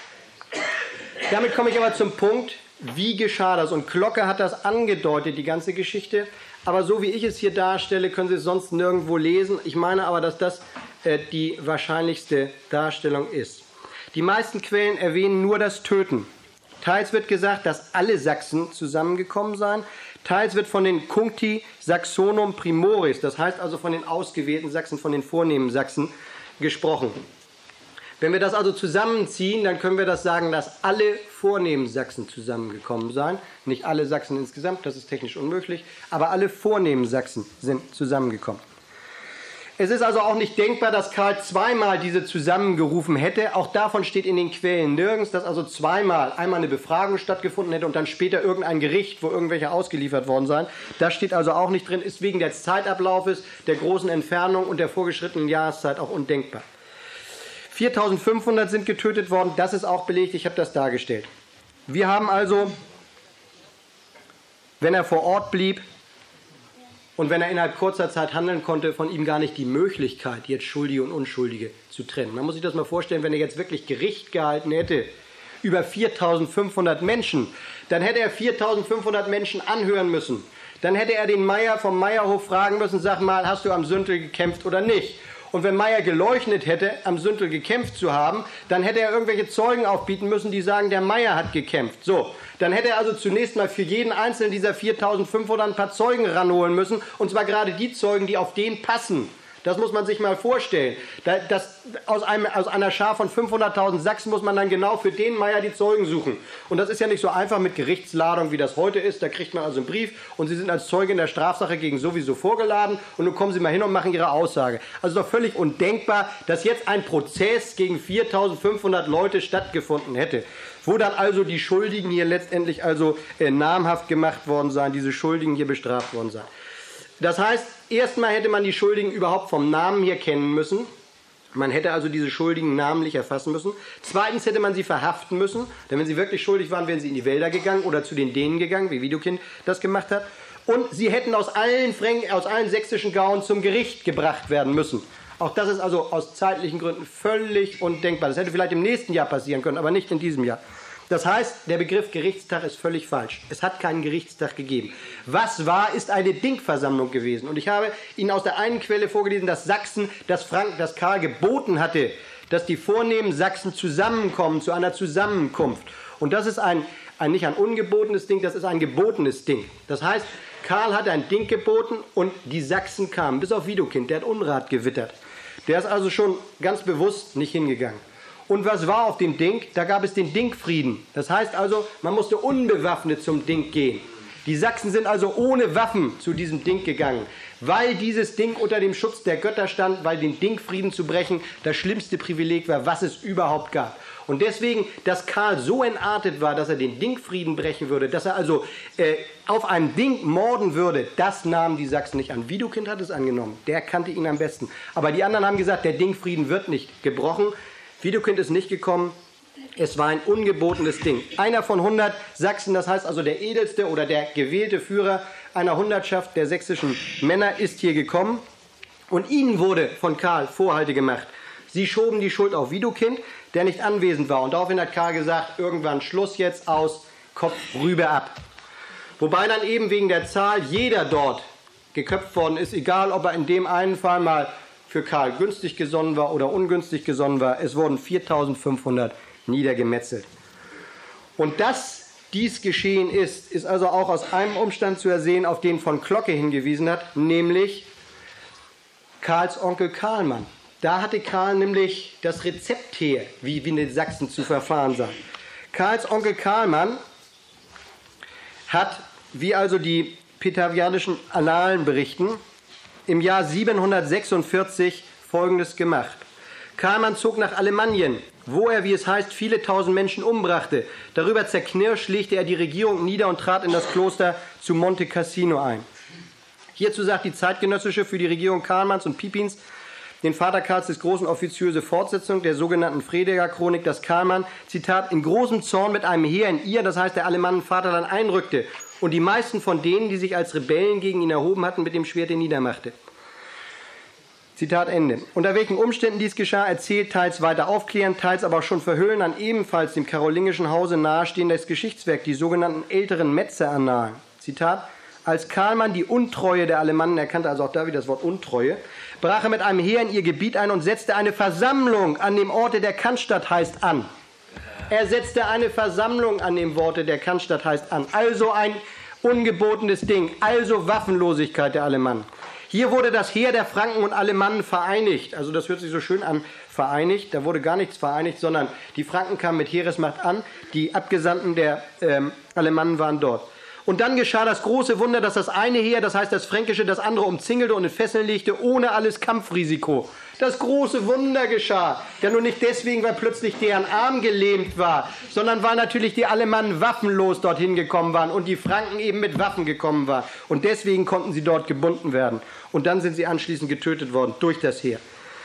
damit komme ich aber zum Punkt, wie geschah das? Und Glocke hat das angedeutet, die ganze Geschichte. Aber so wie ich es hier darstelle, können Sie es sonst nirgendwo lesen. Ich meine aber, dass das äh, die wahrscheinlichste Darstellung ist. Die meisten Quellen erwähnen nur das Töten Teils wird gesagt, dass alle Sachsen zusammengekommen seien. Teils wird von den Cuncti Saxonum Primoris, das heißt also von den ausgewählten Sachsen, von den vornehmen Sachsen, gesprochen. Wenn wir das also zusammenziehen, dann können wir das sagen, dass alle vornehmen Sachsen zusammengekommen seien. Nicht alle Sachsen insgesamt, das ist technisch unmöglich, aber alle vornehmen Sachsen sind zusammengekommen. Es ist also auch nicht denkbar, dass Karl zweimal diese zusammengerufen hätte. Auch davon steht in den Quellen nirgends, dass also zweimal einmal eine Befragung stattgefunden hätte und dann später irgendein Gericht, wo irgendwelche ausgeliefert worden seien. Das steht also auch nicht drin, ist wegen des Zeitablaufes, der großen Entfernung und der vorgeschrittenen Jahreszeit auch undenkbar. viertausendfünfhundert sind getötet worden, das ist auch belegt, ich habe das dargestellt. Wir haben also, wenn er vor Ort blieb, und wenn er innerhalb kurzer Zeit handeln konnte, von ihm gar nicht die Möglichkeit, jetzt Schuldige und Unschuldige zu trennen. Man muss sich das mal vorstellen, wenn er jetzt wirklich Gericht gehalten hätte über viertausendfünfhundert Menschen, dann hätte er viertausendfünfhundert Menschen anhören müssen. Dann hätte er den Meier vom Meierhof fragen müssen, sag mal, hast du am Süntel gekämpft oder nicht? Und wenn Meier geleugnet hätte, am Süntel gekämpft zu haben, dann hätte er irgendwelche Zeugen aufbieten müssen, die sagen, der Meier hat gekämpft. So, dann hätte er also zunächst mal für jeden einzelnen dieser viertausendfünfhundert ein paar Zeugen ranholen müssen, und zwar gerade die Zeugen, die auf den passen. Das muss man sich mal vorstellen. Das, aus, einem, aus einer Schar von fünfhunderttausend Sachsen muss man dann genau für den Meier die Zeugen suchen. Und das ist ja nicht so einfach mit Gerichtsladung, wie das heute ist. Da kriegt man also einen Brief und Sie sind als Zeuge in der Strafsache gegen sowieso vorgeladen und nun kommen Sie mal hin und machen Ihre Aussage. Also doch völlig undenkbar, dass jetzt ein Prozess gegen viertausendfünfhundert Leute stattgefunden hätte, wo dann also die Schuldigen hier letztendlich also äh, namhaft gemacht worden seien, diese Schuldigen hier bestraft worden seien. Das heißt, erstmal hätte man die Schuldigen überhaupt vom Namen her kennen müssen. Man hätte also diese Schuldigen namentlich erfassen müssen. Zweitens hätte man sie verhaften müssen, denn wenn sie wirklich schuldig waren, wären sie in die Wälder gegangen oder zu den Dänen gegangen, wie Widukind das gemacht hat. Und sie hätten aus allen, Fränk aus allen sächsischen Gauen zum Gericht gebracht werden müssen. Auch das ist also aus zeitlichen Gründen völlig undenkbar. Das hätte vielleicht im nächsten Jahr passieren können, aber nicht in diesem Jahr. Das heißt, der Begriff Gerichtstag ist völlig falsch. Es hat keinen Gerichtstag gegeben. Was war, ist eine Dinkversammlung gewesen. Und ich habe Ihnen aus der einen Quelle vorgelesen, dass Sachsen, dass, Frank, dass Karl geboten hatte, dass die vornehmen Sachsen zusammenkommen zu einer Zusammenkunft. Und das ist ein, ein nicht ein ungebotenes Ding, das ist ein gebotenes Ding. Das heißt, Karl hat ein Ding geboten und die Sachsen kamen, bis auf Widukind, der hat Unrat gewittert. Der ist also schon ganz bewusst nicht hingegangen. Und was war auf dem Ding? Da gab es den Dingfrieden. Das heißt also, man musste unbewaffnet zum Ding gehen. Die Sachsen sind also ohne Waffen zu diesem Ding gegangen, weil dieses Ding unter dem Schutz der Götter stand, weil den Dingfrieden zu brechen das schlimmste Privileg war, was es überhaupt gab. Und deswegen, dass Karl so entartet war, dass er den Dingfrieden brechen würde, dass er also äh, auf einem Ding morden würde, das nahmen die Sachsen nicht an. Widukind hat es angenommen, der kannte ihn am besten. Aber die anderen haben gesagt, der Dingfrieden wird nicht gebrochen. Widukind ist nicht gekommen, es war ein ungebotenes Ding. Einer von hundert Sachsen, das heißt also der edelste oder der gewählte Führer einer Hundertschaft der sächsischen Männer ist hier gekommen und ihnen wurde von Karl Vorhalte gemacht. Sie schoben die Schuld auf Widukind, der nicht anwesend war, und daraufhin hat Karl gesagt, irgendwann Schluss jetzt, aus, Kopf rüber ab. Wobei dann eben wegen der Zahl jeder dort geköpft worden ist, egal ob er in dem einen Fall mal für Karl günstig gesonnen war oder ungünstig gesonnen war. Es wurden viertausendfünfhundert niedergemetzelt. Und dass dies geschehen ist, ist also auch aus einem Umstand zu ersehen, auf den von Glocke hingewiesen hat, nämlich Karls Onkel Karlmann. Da hatte Karl nämlich das Rezept her, wie, wie in den Sachsen zu verfahren sei. Karls Onkel Karlmann hat, wie also die petavianischen Annalen berichten, im Jahr siebenhundertsechsundvierzig Folgendes gemacht. Karlmann zog nach Alemannien, wo er, wie es heißt, viele tausend Menschen umbrachte. Darüber zerknirscht legte er die Regierung nieder und trat in das Kloster zu Monte Cassino ein. Hierzu sagt die zeitgenössische für die Regierung Karlmanns und Pipins, den Vater Karls des Großen, offiziöse Fortsetzung der sogenannten Fredegar-Chronik, dass Karlmann, Zitat, in großem Zorn mit einem Heer in ihr, das heißt der Alemannen Vaterland, einrückte und die meisten von denen, die sich als Rebellen gegen ihn erhoben hatten, mit dem Schwerte niedermachte. Zitat Ende. Unter welchen Umständen dies geschah, erzählt, teils weiter aufklären, teils aber auch schon verhüllen an ebenfalls dem karolingischen Hause nahestehendes Geschichtswerk, die sogenannten älteren Metzer-Annalen. Zitat, als Karlmann die Untreue der Alemannen erkannte, also auch da wieder das Wort Untreue, brach er mit einem Heer in ihr Gebiet ein und setzte eine Versammlung an dem Orte, der Cannstatt heißt, an. Er setzte eine Versammlung an dem Worte der Cannstatt heißt an. Also ein ungebotenes Ding, also Waffenlosigkeit der Alemannen. Hier wurde das Heer der Franken und Alemannen vereinigt. Also das hört sich so schön an, vereinigt. Da wurde gar nichts vereinigt, sondern die Franken kamen mit Heeresmacht an. Die Abgesandten der ähm, Alemannen waren dort. Und dann geschah das große Wunder, dass das eine Heer, das heißt das Fränkische, das andere umzingelte und in Fesseln legte, ohne alles Kampfrisiko. Das große Wunder geschah. Ja nur nicht deswegen, weil plötzlich deren Arm gelähmt war, sondern weil natürlich die Alemannen waffenlos dorthin gekommen waren und die Franken eben mit Waffen gekommen waren. Und deswegen konnten sie dort gebunden werden. Und dann sind sie anschließend getötet worden durch das Heer.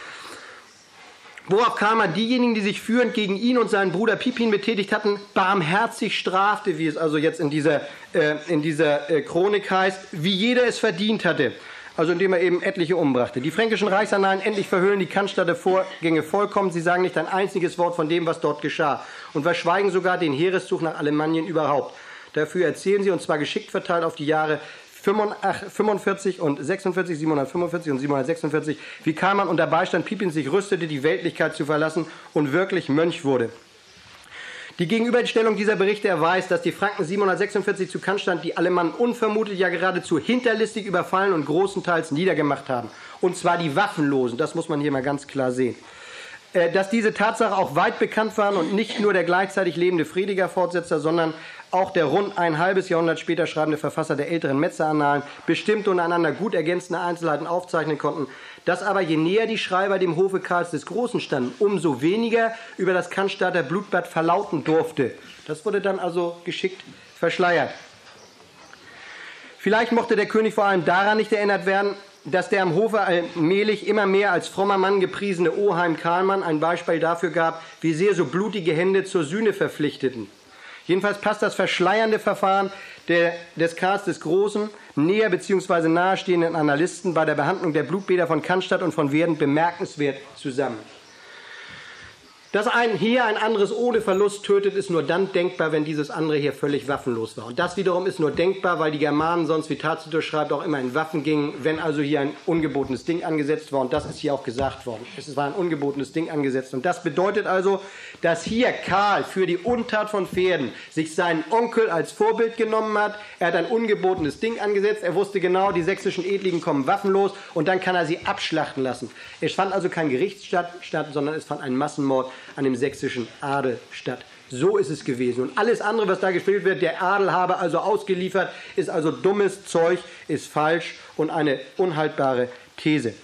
Worauf Karlmann diejenigen, die sich führend gegen ihn und seinen Bruder Pipin betätigt hatten, barmherzig strafte, wie es also jetzt in dieser, äh, in dieser äh, Chronik heißt, wie jeder es verdient hatte. Also indem er eben etliche umbrachte. Die fränkischen Reichsannalen endlich verhüllen die Cannstatter Vorgänge vollkommen. Sie sagen nicht ein einziges Wort von dem, was dort geschah. Und verschweigen sogar den Heereszug nach Alemannien überhaupt. Dafür erzählen sie, und zwar geschickt verteilt auf die Jahre fünfundvierzig und sechsundvierzig, siebenhundertfünfundvierzig und siebenhundertsechsundvierzig, wie Karlmann unter Beistand Pipins sich rüstete, die Weltlichkeit zu verlassen und wirklich Mönch wurde. Die Gegenüberstellung dieser Berichte erweist, dass die Franken siebenhundertsechsundvierzig zu Cannstatt die Alemannen unvermutet, ja geradezu hinterlistig überfallen und großenteils niedergemacht haben. Und zwar die Waffenlosen, das muss man hier mal ganz klar sehen. Dass diese Tatsache auch weit bekannt waren und nicht nur der gleichzeitig lebende Friediger Fortsetzer, sondern auch der rund ein halbes Jahrhundert später schreibende Verfasser der älteren Metzger-Annalen bestimmte und einander gut ergänzende Einzelheiten aufzeichnen konnten, dass aber je näher die Schreiber dem Hofe Karls des Großen standen, umso weniger über das Cannstatter Blutbad verlauten durfte. Das wurde dann also geschickt verschleiert. Vielleicht mochte der König vor allem daran nicht erinnert werden, dass der am Hofe allmählich immer mehr als frommer Mann gepriesene Oheim Karlmann ein Beispiel dafür gab, wie sehr so blutige Hände zur Sühne verpflichteten. Jedenfalls passt das verschleiernde Verfahren der, des Karls des Großen näher bzw. nahestehenden Annalisten bei der Behandlung der Blutbäder von Cannstatt und von Werden bemerkenswert zusammen. Dass ein hier ein anderes ohne Verlust tötet, ist nur dann denkbar, wenn dieses andere hier völlig waffenlos war. Und das wiederum ist nur denkbar, weil die Germanen sonst, wie Tacitus schreibt, auch immer in Waffen gingen, wenn also hier ein ungebotenes Ding angesetzt war. Und das ist hier auch gesagt worden. Es war ein ungebotenes Ding angesetzt. Und das bedeutet also, dass hier Karl für die Untat von Pferden sich seinen Onkel als Vorbild genommen hat. Er hat ein ungebotenes Ding angesetzt. Er wusste genau, die sächsischen Edligen kommen waffenlos. Und dann kann er sie abschlachten lassen. Es fand also kein Gerichtsstatt statt, sondern es fand ein Massenmord an dem sächsischen Adel statt. So ist es gewesen. Und alles andere, was da gespielt wird, der Adel habe also ausgeliefert, ist also dummes Zeug, ist falsch und eine unhaltbare These.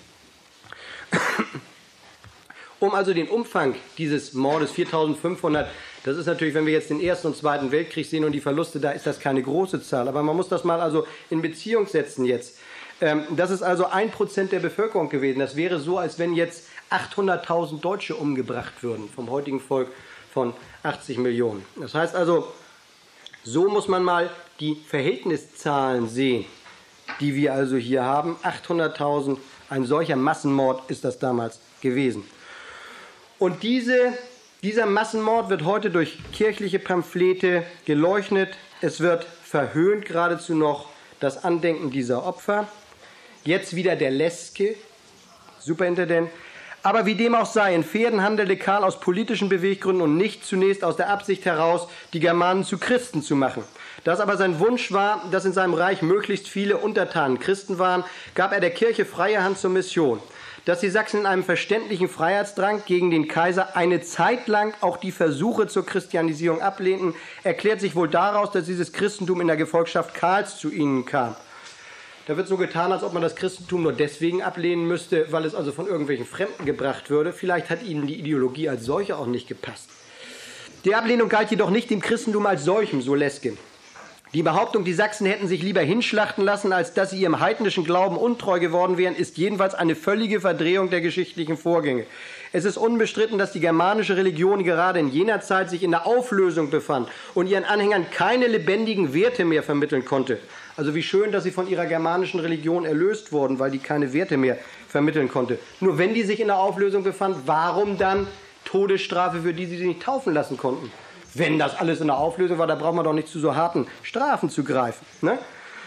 Um also den Umfang dieses Mordes, viertausendfünfhundert, das ist natürlich, wenn wir jetzt den Ersten und Zweiten Weltkrieg sehen und die Verluste, da ist das keine große Zahl. Aber man muss das mal also in Beziehung setzen jetzt. Das ist also ein Prozent der Bevölkerung gewesen. Das wäre so, als wenn jetzt achthunderttausend Deutsche umgebracht würden vom heutigen Volk von achtzig Millionen. Das heißt also, so muss man mal die Verhältniszahlen sehen, die wir also hier haben. achthunderttausend, ein solcher Massenmord ist das damals gewesen. Und diese, dieser Massenmord wird heute durch kirchliche Pamphlete geleugnet. Es wird verhöhnt geradezu noch das Andenken dieser Opfer. Jetzt wieder der Leske, Superintendent. Aber wie dem auch sei, in Pferden handelte Karl aus politischen Beweggründen und nicht zunächst aus der Absicht heraus, die Germanen zu Christen zu machen. Da es aber sein Wunsch war, dass in seinem Reich möglichst viele Untertanen Christen waren, gab er der Kirche freie Hand zur Mission. Dass die Sachsen in einem verständlichen Freiheitsdrang gegen den Kaiser eine Zeit lang auch die Versuche zur Christianisierung ablehnten, erklärt sich wohl daraus, dass dieses Christentum in der Gefolgschaft Karls zu ihnen kam. Da wird so getan, als ob man das Christentum nur deswegen ablehnen müsste, weil es also von irgendwelchen Fremden gebracht würde. Vielleicht hat ihnen die Ideologie als solche auch nicht gepasst. Die Ablehnung galt jedoch nicht dem Christentum als solchem, so Leske. Die Behauptung, die Sachsen hätten sich lieber hinschlachten lassen, als dass sie ihrem heidnischen Glauben untreu geworden wären, ist jedenfalls eine völlige Verdrehung der geschichtlichen Vorgänge. Es ist unbestritten, dass die germanische Religion gerade in jener Zeit sich in der Auflösung befand und ihren Anhängern keine lebendigen Werte mehr vermitteln konnte. Also wie schön, dass sie von ihrer germanischen Religion erlöst wurden, weil die keine Werte mehr vermitteln konnte. Nur wenn die sich in der Auflösung befand, warum dann Todesstrafe, für die sie sich nicht taufen lassen konnten? Wenn das alles in der Auflösung war, da braucht man doch nicht zu so harten Strafen zu greifen. Ne?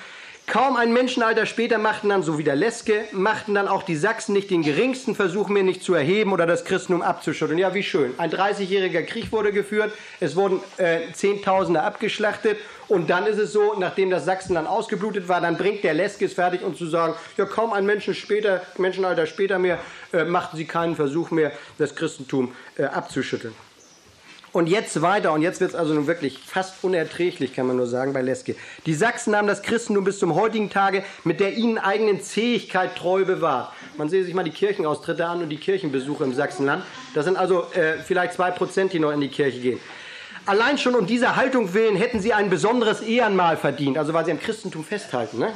Kaum ein Menschenalter später machten dann, so wie der Leske, machten dann auch die Sachsen nicht den geringsten Versuch mehr, nicht zu erheben oder das Christentum abzuschütteln. Ja, wie schön. Ein dreißigjähriger Krieg wurde geführt, es wurden äh, Zehntausende abgeschlachtet und dann ist es so, nachdem das Sachsenland ausgeblutet war, dann bringt der Leske es fertig, um zu sagen, ja, kaum ein Menschen später, Menschenalter später mehr, äh, machten sie keinen Versuch mehr, das Christentum äh, abzuschütteln. Und jetzt weiter, und jetzt wird es also nun wirklich fast unerträglich, kann man nur sagen, bei Leske. Die Sachsen haben das Christentum bis zum heutigen Tage mit der ihnen eigenen Zähigkeit treu bewahrt. Man sehe sich mal die Kirchenaustritte an und die Kirchenbesuche im Sachsenland. Das sind also äh, vielleicht zwei Prozent, die noch in die Kirche gehen. Allein schon um dieser Haltung willen hätten sie ein besonderes Ehrenmal verdient, also weil sie am Christentum festhalten, ne?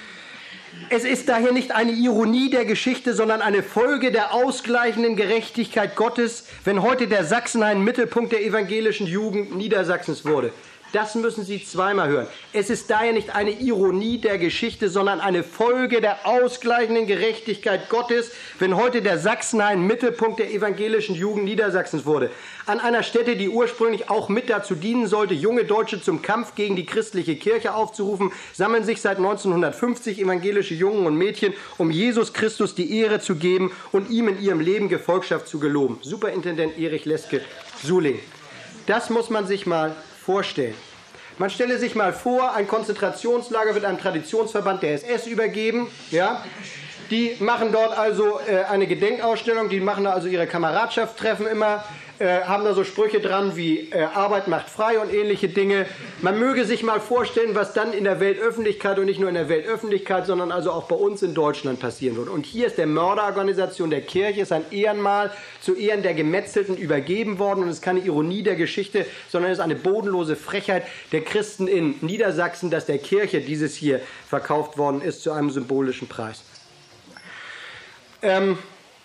Es ist daher nicht eine Ironie der Geschichte, sondern eine Folge der ausgleichenden Gerechtigkeit Gottes, wenn heute der Sachsenhain Mittelpunkt der evangelischen Jugend Niedersachsens wurde. Das müssen Sie zweimal hören. Es ist daher nicht eine Ironie der Geschichte, sondern eine Folge der ausgleichenden Gerechtigkeit Gottes, wenn heute der Sachsenhain Mittelpunkt der evangelischen Jugend Niedersachsens wurde. An einer Stätte, die ursprünglich auch mit dazu dienen sollte, junge Deutsche zum Kampf gegen die christliche Kirche aufzurufen, sammeln sich seit neunzehnhundertfünfzig evangelische Jungen und Mädchen, um Jesus Christus die Ehre zu geben und ihm in ihrem Leben Gefolgschaft zu geloben. Superintendent Erich Leske, Suling. Das muss man sich mal vorstellen. Man stelle sich mal vor, ein Konzentrationslager wird einem Traditionsverband der S S übergeben. Ja? Die machen dort also äh, eine Gedenkausstellung, die machen da also ihre Kameradschaftstreffen immer, äh, haben da so Sprüche dran wie äh, Arbeit macht frei und ähnliche Dinge. Man möge sich mal vorstellen, was dann in der Weltöffentlichkeit und nicht nur in der Weltöffentlichkeit, sondern also auch bei uns in Deutschland passieren wird. Und hier ist der Mörderorganisation der Kirche, ist ein Ehrenmal zu Ehren der Gemetzelten übergeben worden. Und es ist keine Ironie der Geschichte, sondern es ist eine bodenlose Frechheit der Christen in Niedersachsen, dass der Kirche dieses hier verkauft worden ist zu einem symbolischen Preis. Ähm,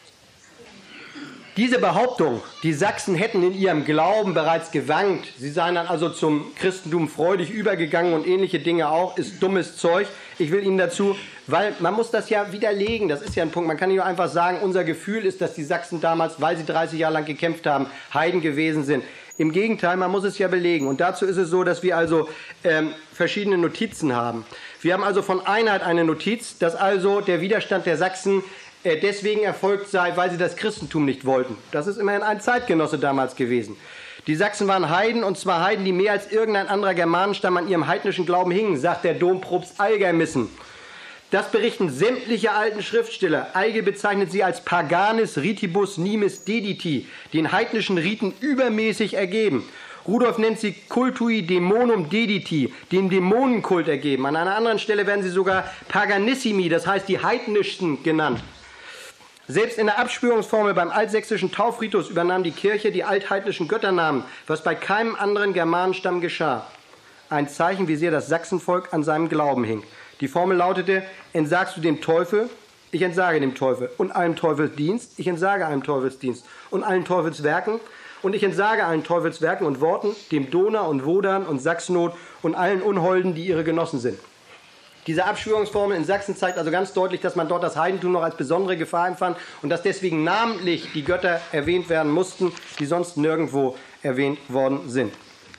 diese Behauptung, die Sachsen hätten in ihrem Glauben bereits gewankt, sie seien dann also zum Christentum freudig übergegangen und ähnliche Dinge auch, ist dummes Zeug. Ich will Ihnen dazu, weil man muss das ja widerlegen, das ist ja ein Punkt, man kann nicht einfach sagen, unser Gefühl ist, dass die Sachsen damals, weil sie dreißig Jahre lang gekämpft haben, Heiden gewesen sind. Im Gegenteil, man muss es ja belegen. Und dazu ist es so, dass wir also ähm, verschiedene Notizen haben. Wir haben also von Einheit eine Notiz, dass also der Widerstand der Sachsen deswegen erfolgt sei, weil sie das Christentum nicht wollten. Das ist immerhin ein Zeitgenosse damals gewesen. Die Sachsen waren Heiden, und zwar Heiden, die mehr als irgendein anderer Germanenstamm an ihrem heidnischen Glauben hingen, sagt der Dompropst Algermissen. Das berichten sämtliche alten Schriftsteller. Eigel bezeichnet sie als Paganis ritibus nimis dediti, den heidnischen Riten übermäßig ergeben. Rudolf nennt sie Cultui Dämonum Dediti, dem Dämonenkult ergeben. An einer anderen Stelle werden sie sogar Paganissimi, das heißt die heidnischsten, genannt. Selbst in der Abspürungsformel beim altsächsischen Taufritus übernahm die Kirche die altheidnischen Götternamen, was bei keinem anderen Germanenstamm geschah. Ein Zeichen, wie sehr das Sachsenvolk an seinem Glauben hing. Die Formel lautete: Entsagst du dem Teufel? Ich entsage dem Teufel. Und allem Teufelsdienst? Ich entsage allem Teufelsdienst. Und allen Teufelswerken? Und ich entsage allen Teufelswerken und Worten, dem Donau und Wodan und Sachsennot und allen Unholden, die ihre Genossen sind. Diese Abschwörungsformel in Sachsen zeigt also ganz deutlich, dass man dort das Heidentum noch als besondere Gefahr empfand und dass deswegen namentlich die Götter erwähnt werden mussten, die sonst nirgendwo erwähnt worden sind.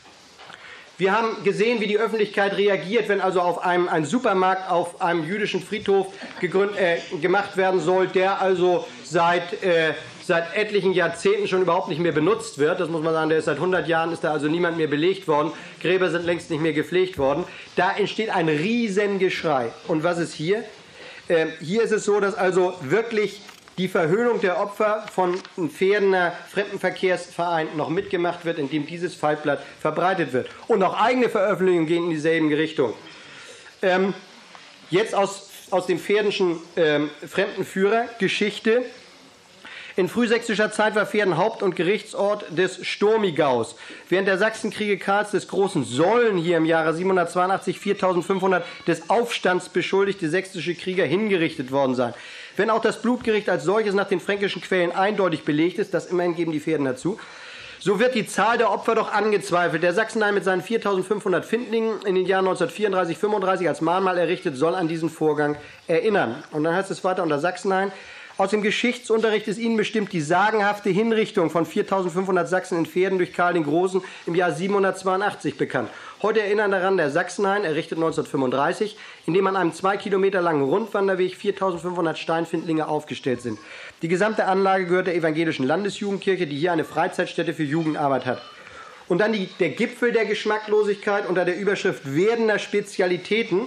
Wir haben gesehen, wie die Öffentlichkeit reagiert, wenn also auf einem ein Supermarkt auf einem jüdischen Friedhof gegründet, äh, gemacht werden soll, der also seit, äh, seit etlichen Jahrzehnten schon überhaupt nicht mehr benutzt wird. Das muss man sagen, der ist seit hundert Jahren, ist da also niemand mehr belegt worden. Gräber sind längst nicht mehr gepflegt worden. Da entsteht ein Riesengeschrei. Und was ist hier? Äh, hier ist es so, dass also wirklich die Verhöhnung der Opfer von einem Pferdener Fremdenverkehrsverein noch mitgemacht wird, indem dieses Faltblatt verbreitet wird. Und auch eigene Veröffentlichungen gehen in dieselben Richtung. Ähm, jetzt aus, aus dem Pferdenschen ähm, Fremdenführergeschichte. In frühsächsischer Zeit war Pferden Haupt- und Gerichtsort des Sturmigaus. Während der Sachsenkriege Karls des Großen sollen hier im Jahre siebenhundertzweiundachtzig viertausendfünfhundert des Aufstands beschuldigte sächsische Krieger hingerichtet worden sein. Wenn auch das Blutgericht als solches nach den fränkischen Quellen eindeutig belegt ist, das immerhin geben die Pferden dazu, so wird die Zahl der Opfer doch angezweifelt. Der Sachsenhain mit seinen viertausendfünfhundert Findlingen in den Jahren neunzehnhundertvierunddreißig fünfunddreißig als Mahnmal errichtet, soll an diesen Vorgang erinnern. Und dann heißt es weiter unter Sachsenhain: Aus dem Geschichtsunterricht ist Ihnen bestimmt die sagenhafte Hinrichtung von viertausendfünfhundert Sachsen in Verden durch Karl den Großen im Jahr siebenhundertzweiundachtzig bekannt. Heute erinnern daran der Sachsenhain, errichtet neunzehnhundertfünfunddreißig, in dem an einem zwei Kilometer langen Rundwanderweg viertausendfünfhundert Steinfindlinge aufgestellt sind. Die gesamte Anlage gehört der evangelischen Landesjugendkirche, die hier eine Freizeitstätte für Jugendarbeit hat. Und dann die, der Gipfel der Geschmacklosigkeit unter der Überschrift Werdener Spezialitäten.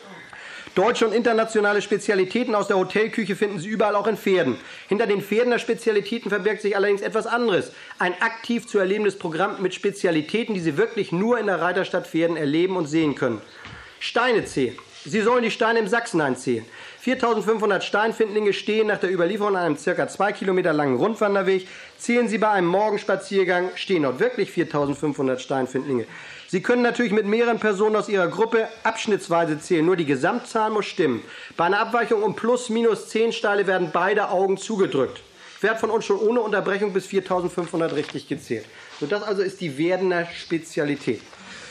Deutsche und internationale Spezialitäten aus der Hotelküche finden Sie überall, auch in Verden. Hinter den Verdener Spezialitäten verbirgt sich allerdings etwas anderes. Ein aktiv zu erlebendes Programm mit Spezialitäten, die Sie wirklich nur in der Reiterstadt Verden erleben und sehen können. Steine zählen. Sie sollen die Steine im Sachsenhain zählen. viertausendfünfhundert Steinfindlinge stehen nach der Überlieferung an einem ca. zwei Kilometer langen Rundwanderweg. Zählen Sie bei einem Morgenspaziergang, stehen dort wirklich viertausendfünfhundert Steinfindlinge. Sie können natürlich mit mehreren Personen aus Ihrer Gruppe abschnittsweise zählen, nur die Gesamtzahl muss stimmen. Bei einer Abweichung um plus minus zehn Steine werden beide Augen zugedrückt. Wer hat von uns schon ohne Unterbrechung bis viertausendfünfhundert richtig gezählt? So, das also ist die Werdener Spezialität.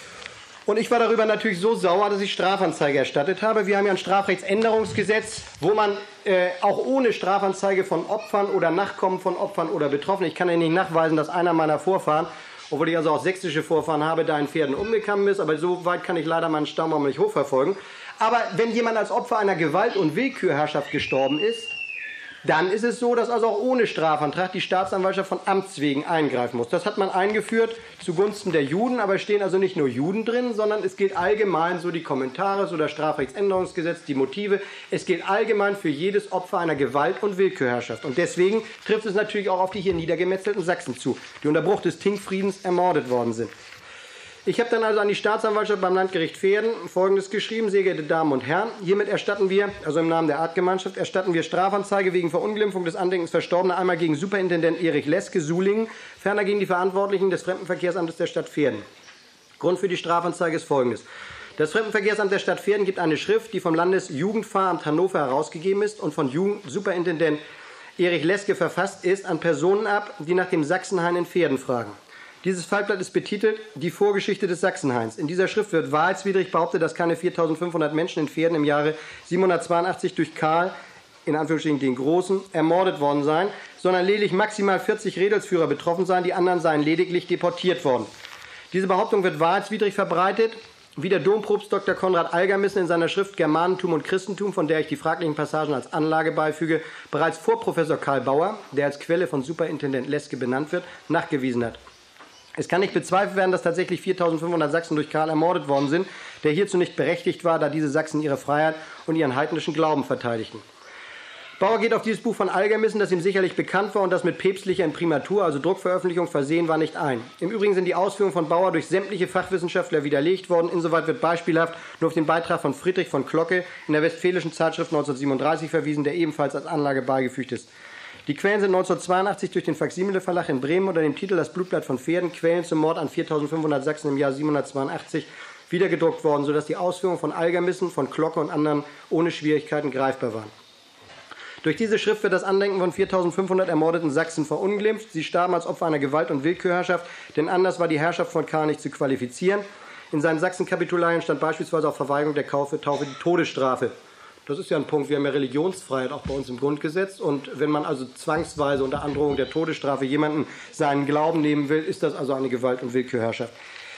Und ich war darüber natürlich so sauer, dass ich Strafanzeige erstattet habe. Wir haben ja ein Strafrechtsänderungsgesetz, wo man äh, auch ohne Strafanzeige von Opfern oder Nachkommen von Opfern oder Betroffenen, ich kann Ihnen nicht nachweisen, dass einer meiner Vorfahren, obwohl ich also auch sächsische Vorfahren habe, da in Verden umgekommen ist, aber so weit kann ich leider meinen Stammbaum nicht hochverfolgen. Aber wenn jemand als Opfer einer Gewalt- und Willkürherrschaft gestorben ist, dann ist es so, dass also auch ohne Strafantrag die Staatsanwaltschaft von Amts wegen eingreifen muss. Das hat man eingeführt zugunsten der Juden, aber es stehen also nicht nur Juden drin, sondern es gilt allgemein so die Kommentare, so das Strafrechtsänderungsgesetz, die Motive. Es gilt allgemein für jedes Opfer einer Gewalt- und Willkürherrschaft. Und deswegen trifft es natürlich auch auf die hier niedergemetzelten Sachsen zu, die unter Bruch des Tinkfriedens ermordet worden sind. Ich habe dann also an die Staatsanwaltschaft beim Landgericht Verden Folgendes geschrieben: Sehr geehrte Damen und Herren, hiermit erstatten wir, also im Namen der Artgemeinschaft, erstatten wir Strafanzeige wegen Verunglimpfung des Andenkens Verstorbener einmal gegen Superintendent Erich Leske, Sulingen, ferner gegen die Verantwortlichen des Fremdenverkehrsamtes der Stadt Verden. Grund für die Strafanzeige ist folgendes: Das Fremdenverkehrsamt der Stadt Verden gibt eine Schrift, die vom Landesjugendpfarramt Hannover herausgegeben ist und von Jugend Superintendent Erich Leske verfasst ist, an Personen ab, die nach dem Sachsenhain in Verden fragen. Dieses Faltblatt ist betitelt Die Vorgeschichte des Sachsenhains. In dieser Schrift wird wahrheitswidrig behauptet, dass keine viertausendfünfhundert Menschen in Verden im Jahre siebenhundertzweiundachtzig durch Karl, in Anführungsstrichen den Großen, ermordet worden seien, sondern lediglich maximal vierzig Redelsführer betroffen seien, die anderen seien lediglich deportiert worden. Diese Behauptung wird wahrheitswidrig verbreitet, wie der Dompropst Doktor Konrad Algermissen in seiner Schrift Germanentum und Christentum, von der ich die fraglichen Passagen als Anlage beifüge, bereits vor Professor Karl Bauer, der als Quelle von Superintendent Leske benannt wird, nachgewiesen hat. Es kann nicht bezweifelt werden, dass tatsächlich viertausendfünfhundert Sachsen durch Karl ermordet worden sind, der hierzu nicht berechtigt war, da diese Sachsen ihre Freiheit und ihren heidnischen Glauben verteidigten. Bauer geht auf dieses Buch von Algermissen, das ihm sicherlich bekannt war und das mit päpstlicher Imprimatur, also Druckveröffentlichung, versehen war, nicht ein. Im Übrigen sind die Ausführungen von Bauer durch sämtliche Fachwissenschaftler widerlegt worden. Insoweit wird beispielhaft nur auf den Beitrag von Friedrich von Glocke in der Westfälischen Zeitschrift neunzehnhundertsiebenunddreißig verwiesen, der ebenfalls als Anlage beigefügt ist. Die Quellen sind neunzehnhundertzweiundachtzig durch den Faksimile Verlag in Bremen unter dem Titel Das Blutblatt von Verden, Quellen zum Mord an viertausendfünfhundert Sachsen im Jahr siebenhundertzweiundachtzig wiedergedruckt worden, sodass die Ausführungen von Algermissen, von Glocke und anderen ohne Schwierigkeiten greifbar waren. Durch diese Schrift wird das Andenken von viertausendfünfhundert ermordeten Sachsen verunglimpft. Sie starben als Opfer einer Gewalt- und Willkürherrschaft, denn anders war die Herrschaft von Karl nicht zu qualifizieren. In seinen Sachsenkapitularien stand beispielsweise auf Verweigerung der Taufe die Todesstrafe. Das ist ja ein Punkt, wir haben ja Religionsfreiheit auch bei uns im Grundgesetz, und wenn man also zwangsweise unter Androhung der Todesstrafe jemanden seinen Glauben nehmen will, ist das also eine Gewalt- und Willkürherrschaft.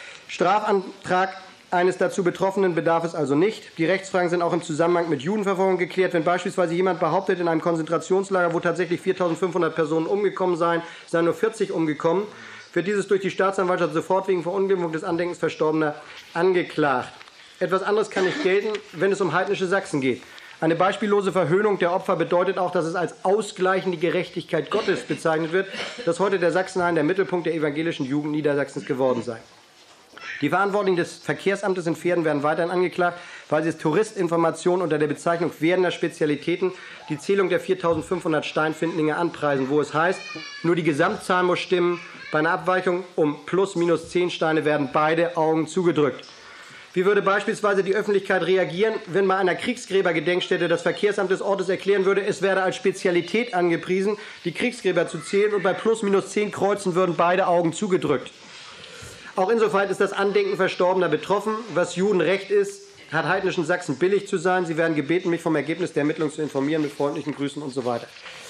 Strafantrag eines dazu Betroffenen bedarf es also nicht. Die Rechtsfragen sind auch im Zusammenhang mit Judenverfolgung geklärt. Wenn beispielsweise jemand behauptet, in einem Konzentrationslager, wo tatsächlich viertausendfünfhundert Personen umgekommen seien, seien nur vierzig umgekommen, wird dieses durch die Staatsanwaltschaft sofort wegen Verunglimpfung des Andenkens Verstorbener angeklagt. Etwas anderes kann nicht gelten, wenn es um heidnische Sachsen geht. Eine beispiellose Verhöhnung der Opfer bedeutet auch, dass es als ausgleichende Gerechtigkeit Gottes bezeichnet wird, dass heute der Sachsenhain der Mittelpunkt der evangelischen Jugend Niedersachsens geworden sei. Die Verantwortlichen des Verkehrsamtes in Verden werden weiterhin angeklagt, weil sie es Touristinformationen unter der Bezeichnung Verdener Spezialitäten die Zählung der viertausendfünfhundert Steinfindlinge anpreisen, wo es heißt, nur die Gesamtzahl muss stimmen, bei einer Abweichung um plus minus zehn Steine werden beide Augen zugedrückt. Wie würde beispielsweise die Öffentlichkeit reagieren, wenn bei einer Kriegsgräbergedenkstätte das Verkehrsamt des Ortes erklären würde, es werde als Spezialität angepriesen, die Kriegsgräber zu zählen, und bei plus minus zehn Kreuzen würden beide Augen zugedrückt. Auch insoweit ist das Andenken Verstorbener betroffen. Was Judenrecht ist, hat heidnischen Sachsen billig zu sein. Sie werden gebeten, mich vom Ergebnis der Ermittlung zu informieren, mit freundlichen Grüßen und so weiter.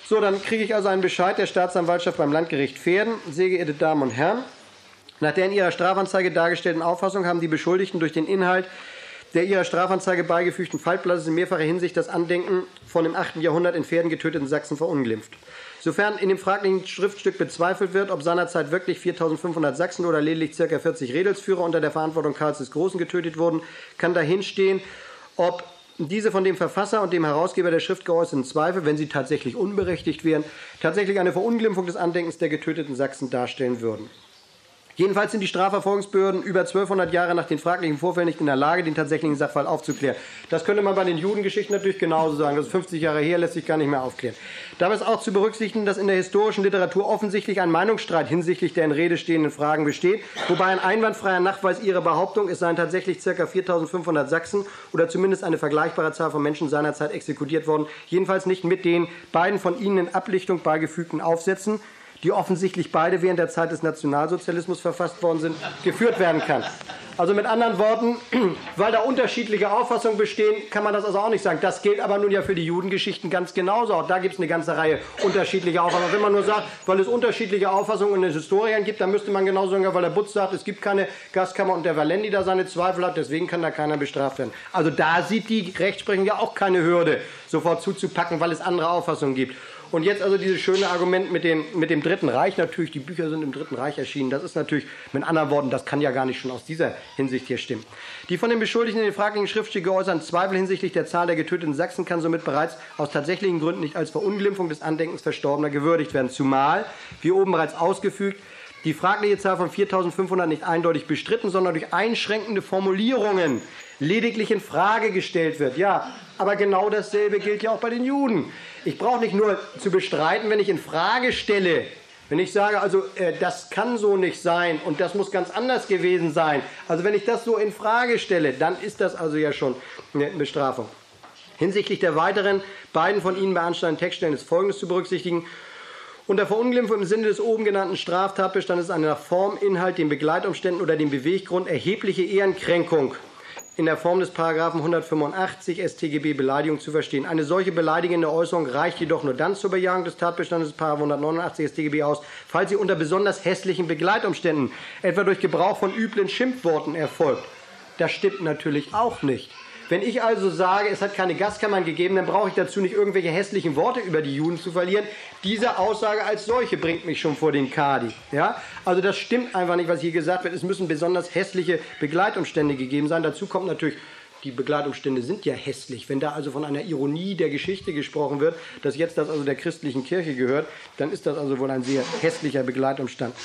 So, dann kriege ich also einen Bescheid der Staatsanwaltschaft beim Landgericht Verden. Sehr geehrte Damen und Herren, nach der in Ihrer Strafanzeige dargestellten Auffassung haben die Beschuldigten durch den Inhalt der Ihrer Strafanzeige beigefügten Faltblattes in mehrfacher Hinsicht das Andenken von im achten Jahrhundert in Verden getöteten Sachsen verunglimpft. Sofern in dem fraglichen Schriftstück bezweifelt wird, ob seinerzeit wirklich viertausendfünfhundert Sachsen oder lediglich ca. vierzig Redelsführer unter der Verantwortung Karls des Großen getötet wurden, kann dahinstehen, ob diese von dem Verfasser und dem Herausgeber der Schrift geäußerten Zweifel, wenn sie tatsächlich unberechtigt wären, tatsächlich eine Verunglimpfung des Andenkens der getöteten Sachsen darstellen würden. Jedenfalls sind die Strafverfolgungsbehörden über zwölfhundert Jahre nach den fraglichen Vorfällen nicht in der Lage, den tatsächlichen Sachverhalt aufzuklären. Das könnte man bei den Judengeschichten natürlich genauso sagen. Das ist fünfzig Jahre her, lässt sich gar nicht mehr aufklären. Dabei ist auch zu berücksichtigen, dass in der historischen Literatur offensichtlich ein Meinungsstreit hinsichtlich der in Rede stehenden Fragen besteht, wobei ein einwandfreier Nachweis ihrer Behauptung, es seien tatsächlich ca. viertausendfünfhundert Sachsen oder zumindest eine vergleichbare Zahl von Menschen seinerzeit exekutiert worden, jedenfalls nicht mit den beiden von ihnen in Ablichtung beigefügten Aufsätzen, die offensichtlich beide während der Zeit des Nationalsozialismus verfasst worden sind, geführt werden kann. Also mit anderen Worten, weil da unterschiedliche Auffassungen bestehen, kann man das also auch nicht sagen. Das gilt aber nun ja für die Judengeschichten ganz genauso. Auch da gibt es eine ganze Reihe unterschiedlicher Auffassungen. Wenn man nur sagt, weil es unterschiedliche Auffassungen in den Historikern gibt, dann müsste man genauso sagen, weil der Butz sagt, es gibt keine Gaskammer und der Valendi da seine Zweifel hat, deswegen kann da keiner bestraft werden. Also da sieht die Rechtsprechung ja auch keine Hürde, sofort zuzupacken, weil es andere Auffassungen gibt. Und jetzt also dieses schöne Argument mit dem, mit dem Dritten Reich. Natürlich, die Bücher sind im Dritten Reich erschienen. Das ist natürlich, mit anderen Worten, das kann ja gar nicht schon aus dieser Hinsicht hier stimmen. Die von den Beschuldigten in den fraglichen Schriftstücken geäußerten Zweifel hinsichtlich der Zahl der getöteten Sachsen kann somit bereits aus tatsächlichen Gründen nicht als Verunglimpfung des Andenkens Verstorbener gewürdigt werden. Zumal, wie oben bereits ausgefügt, die fragliche Zahl von viertausendfünfhundert nicht eindeutig bestritten, sondern durch einschränkende Formulierungen lediglich in Frage gestellt wird. Ja, aber genau dasselbe gilt ja auch bei den Juden. Ich brauche nicht nur zu bestreiten, wenn ich in Frage stelle, wenn ich sage, also äh, das kann so nicht sein und das muss ganz anders gewesen sein. Also wenn ich das so in Frage stelle, dann ist das also ja schon eine Bestrafung. Hinsichtlich der weiteren beiden von Ihnen beanstandeten Textstellen ist Folgendes zu berücksichtigen. Unter Verunglimpfung im Sinne des oben genannten Straftatbestandes eine nach Form, Inhalt, den Begleitumständen oder dem Beweggrund erhebliche Ehrenkränkung in der Form des Paragraphen hundertfünfundachtzig S t G B Beleidigung zu verstehen. Eine solche beleidigende Äußerung reicht jedoch nur dann zur Bejahung des Tatbestandes des Paragraphen hundertneunundachtzig S t G B aus, falls sie unter besonders hässlichen Begleitumständen, etwa durch Gebrauch von üblen Schimpfworten, erfolgt. Das stimmt natürlich auch nicht. Wenn ich also sage, es hat keine Gaskammern gegeben, dann brauche ich dazu nicht irgendwelche hässlichen Worte über die Juden zu verlieren. Diese Aussage als solche bringt mich schon vor den Kadi. Ja? Also das stimmt einfach nicht, was hier gesagt wird. Es müssen besonders hässliche Begleitumstände gegeben sein. Dazu kommt natürlich, die Begleitumstände sind ja hässlich. Wenn da also von einer Ironie der Geschichte gesprochen wird, dass jetzt das also der christlichen Kirche gehört, dann ist das also wohl ein sehr hässlicher Begleitumstand.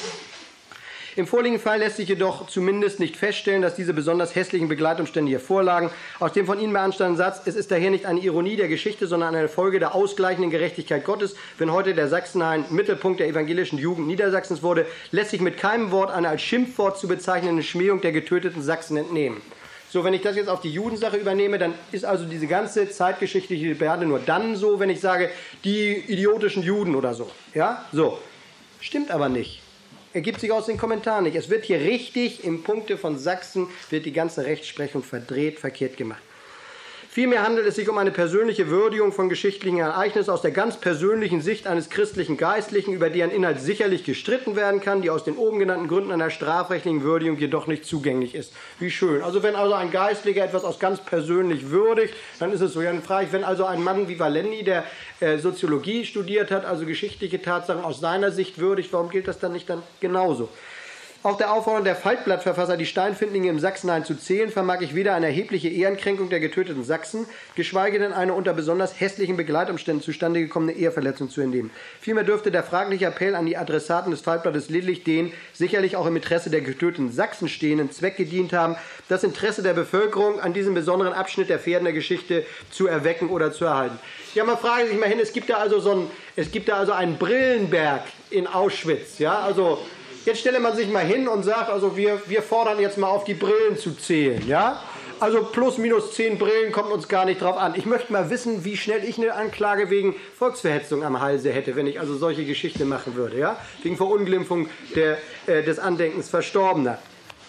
Im vorliegenden Fall lässt sich jedoch zumindest nicht feststellen, dass diese besonders hässlichen Begleitumstände hier vorlagen. Aus dem von Ihnen beanstandeten Satz, es ist daher nicht eine Ironie der Geschichte, sondern eine Folge der ausgleichenden Gerechtigkeit Gottes, wenn heute der Sachsenhain Mittelpunkt der evangelischen Jugend Niedersachsens wurde, lässt sich mit keinem Wort eine als Schimpfwort zu bezeichnende Schmähung der getöteten Sachsen entnehmen. So, wenn ich das jetzt auf die Judensache übernehme, dann ist also diese ganze zeitgeschichtliche Debatte nur dann so, wenn ich sage, die idiotischen Juden oder so. Ja, so. Stimmt aber nicht. Ergibt sich aus den Kommentaren nicht. Es wird hier richtig, im Punkte von Sachsen, wird die ganze Rechtsprechung verdreht, verkehrt gemacht. Vielmehr handelt es sich um eine persönliche Würdigung von geschichtlichen Ereignissen aus der ganz persönlichen Sicht eines christlichen Geistlichen, über deren Inhalt sicherlich gestritten werden kann, die aus den oben genannten Gründen einer strafrechtlichen Würdigung jedoch nicht zugänglich ist. Wie schön. Also wenn also ein Geistlicher etwas aus ganz persönlich würdigt, dann ist es so. Ja, dann frage ich, wenn also ein Mann wie Valendi, der äh, Soziologie studiert hat, also geschichtliche Tatsachen aus seiner Sicht würdigt, warum gilt das dann nicht dann genauso? Auch der Aufforderung der Faltblattverfasser, die Steinfindlinge im Sachsenhain zu zählen, vermag ich weder eine erhebliche Ehrenkränkung der getöteten Sachsen, geschweige denn eine unter besonders hässlichen Begleitumständen zustande gekommene Eheverletzung zu entnehmen. Vielmehr dürfte der fragliche Appell an die Adressaten des Faltblattes lediglich den, sicherlich auch im Interesse der getöteten Sachsen stehenden Zweck gedient haben, das Interesse der Bevölkerung an diesem besonderen Abschnitt der Verdener Geschichte zu erwecken oder zu erhalten. Ja, man fragt sich mal hin, es gibt da also so ein, es gibt da also einen Brillenberg in Auschwitz, ja, also jetzt stelle man sich mal hin und sagt, also wir, wir fordern jetzt mal auf, die Brillen zu zählen. Ja? Also plus minus zehn Brillen kommt uns gar nicht drauf an. Ich möchte mal wissen, wie schnell ich eine Anklage wegen Volksverhetzung am Halse hätte, wenn ich also solche Geschichte machen würde. Ja? Wegen Verunglimpfung der, äh, des Andenkens Verstorbener.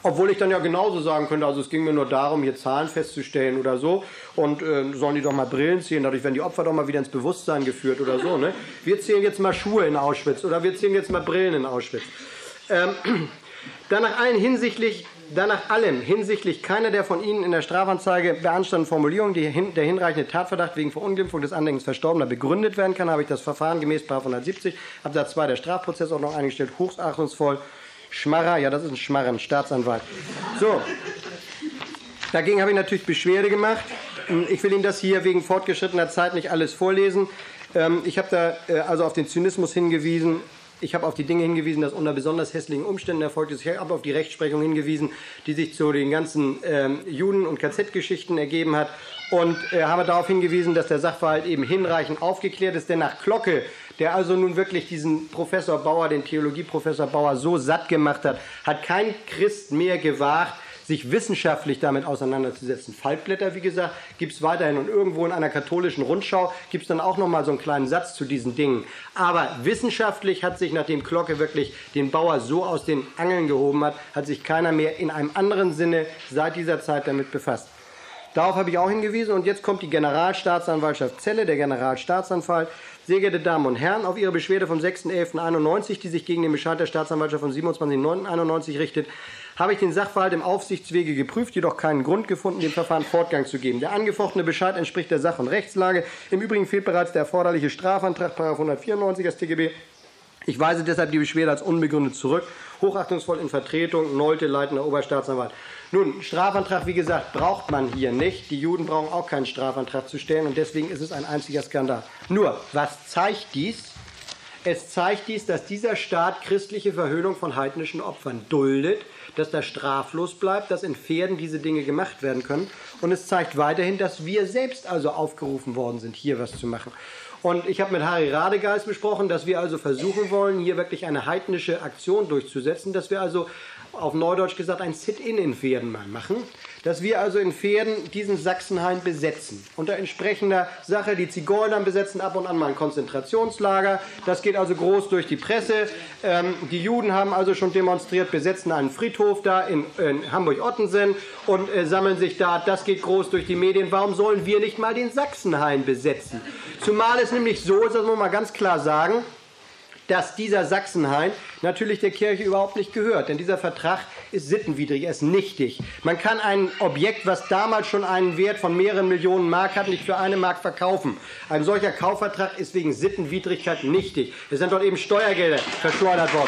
Obwohl ich dann ja genauso sagen könnte, also es ging mir nur darum, hier Zahlen festzustellen oder so. Und äh, sollen die doch mal Brillen zählen, dadurch werden die Opfer doch mal wieder ins Bewusstsein geführt oder so. Ne? Wir zählen jetzt mal Schuhe in Auschwitz oder wir zählen jetzt mal Brillen in Auschwitz. Ähm, danach allen hinsichtlich, danach allem hinsichtlich keiner der von Ihnen in der Strafanzeige beanstandeten Formulierungen, die hin, der hinreichende Tatverdacht wegen Verunglimpfung des Andenkens Verstorbener begründet werden kann, habe ich das Verfahren gemäß Paragraph hundertsiebzig Absatz zwei der Strafprozessordnung eingestellt, hochachtungsvoll. Schmarrer, ja, das ist ein Schmarren, Staatsanwalt. So, dagegen habe ich natürlich Beschwerde gemacht. Ich will Ihnen das hier wegen fortgeschrittener Zeit nicht alles vorlesen. Ich habe da also auf den Zynismus hingewiesen. Ich habe auf die Dinge hingewiesen, dass unter besonders hässlichen Umständen erfolgt ist. Ich habe auf die Rechtsprechung hingewiesen, die sich zu den ganzen ähm, Juden- und K Z-Geschichten ergeben hat. Und äh, habe darauf hingewiesen, dass der Sachverhalt eben hinreichend aufgeklärt ist. Denn nach Glocke, der also nun wirklich diesen Professor Bauer, den Theologieprofessor Bauer, so satt gemacht hat, hat kein Christ mehr gewagt, sich wissenschaftlich damit auseinanderzusetzen. Faltblätter, wie gesagt, gibt es weiterhin. Und irgendwo in einer katholischen Rundschau gibt es dann auch noch mal so einen kleinen Satz zu diesen Dingen. Aber wissenschaftlich hat sich, nachdem Glocke wirklich den Bauer so aus den Angeln gehoben hat, hat sich keiner mehr in einem anderen Sinne seit dieser Zeit damit befasst. Darauf habe ich auch hingewiesen. Und jetzt kommt die Generalstaatsanwaltschaft Celle, der Generalstaatsanwalt. Sehr geehrte Damen und Herren, auf Ihre Beschwerde vom sechsten elften einundneunzig, die sich gegen den Bescheid der Staatsanwaltschaft vom siebenundzwanzigsten neunten einundneunzig richtet, habe ich den Sachverhalt im Aufsichtswege geprüft, jedoch keinen Grund gefunden, dem Verfahren Fortgang zu geben. Der angefochtene Bescheid entspricht der Sach- und Rechtslage. Im Übrigen fehlt bereits der erforderliche Strafantrag, Paragraph hundertvierundneunzig des T G B. Ich weise deshalb die Beschwerde als unbegründet zurück. Hochachtungsvoll in Vertretung, Nolte, leitender Oberstaatsanwalt. Nun, Strafantrag, wie gesagt, braucht man hier nicht. Die Juden brauchen auch keinen Strafantrag zu stellen und deswegen ist es ein einziger Skandal. Nur, was zeigt dies? Es zeigt dies, dass dieser Staat christliche Verhöhnung von heidnischen Opfern duldet, dass das straflos bleibt, dass in Pferden diese Dinge gemacht werden können. Und es zeigt weiterhin, dass wir selbst also aufgerufen worden sind, hier was zu machen. Und ich habe mit Harry Radegeist besprochen, dass wir also versuchen wollen, hier wirklich eine heidnische Aktion durchzusetzen, dass wir also auf Neudeutsch gesagt ein Sit-in in Pferden mal machen, dass wir also in Pferden diesen Sachsenhain besetzen. Unter entsprechender Sache, die Zigeuner besetzen ab und an mal ein Konzentrationslager, das geht also groß durch die Presse. Ähm, die Juden haben also schon demonstriert, besetzen einen Friedhof da in, in Hamburg-Ottensen und äh, sammeln sich da, das geht groß durch die Medien. Warum sollen wir nicht mal den Sachsenhain besetzen? Zumal es nämlich so ist, das muss man mal ganz klar sagen, dass dieser Sachsenhain natürlich der Kirche überhaupt nicht gehört. Denn dieser Vertrag ist sittenwidrig, er ist nichtig. Man kann ein Objekt, was damals schon einen Wert von mehreren Millionen Mark hat, nicht für eine Mark verkaufen. Ein solcher Kaufvertrag ist wegen Sittenwidrigkeit nichtig. Es sind dort eben Steuergelder verschleudert worden.